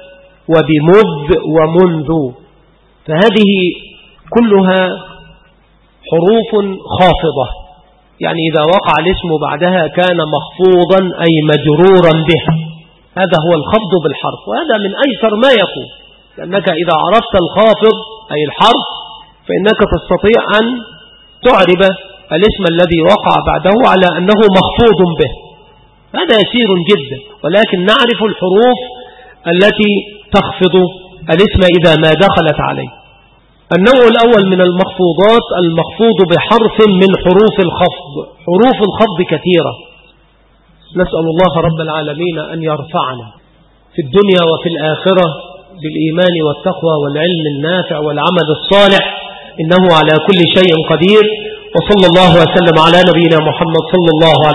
وبمذ ومنذ. فهذه كلها حروف خافضة، يعني إذا وقع الاسم بعدها كان مخفوضا أي مجرورا بها. هذا هو الخفض بالحرف، وهذا من أيسر ما يكون، لأنك إذا عرفت الخافض أي الحرف فإنك تستطيع أن تعرب الاسم الذي وقع بعده على أنه مخفوض به. هذا يسير جدا، ولكن نعرف الحروف التي تخفض الاسم إذا ما دخلت عليه. النوع الأول من المخفوضات المخفوض بحرف من حروف الخفض. حروف الخفض كثيرة، نسأل الله رب العالمين أن يرفعنا في الدنيا وفي الآخرة بالإيمان والتقوى والعلم النافع والعمل الصالح، إنه على كل شيء قدير. وصلى الله وسلم على نبينا محمد صلى الله عليه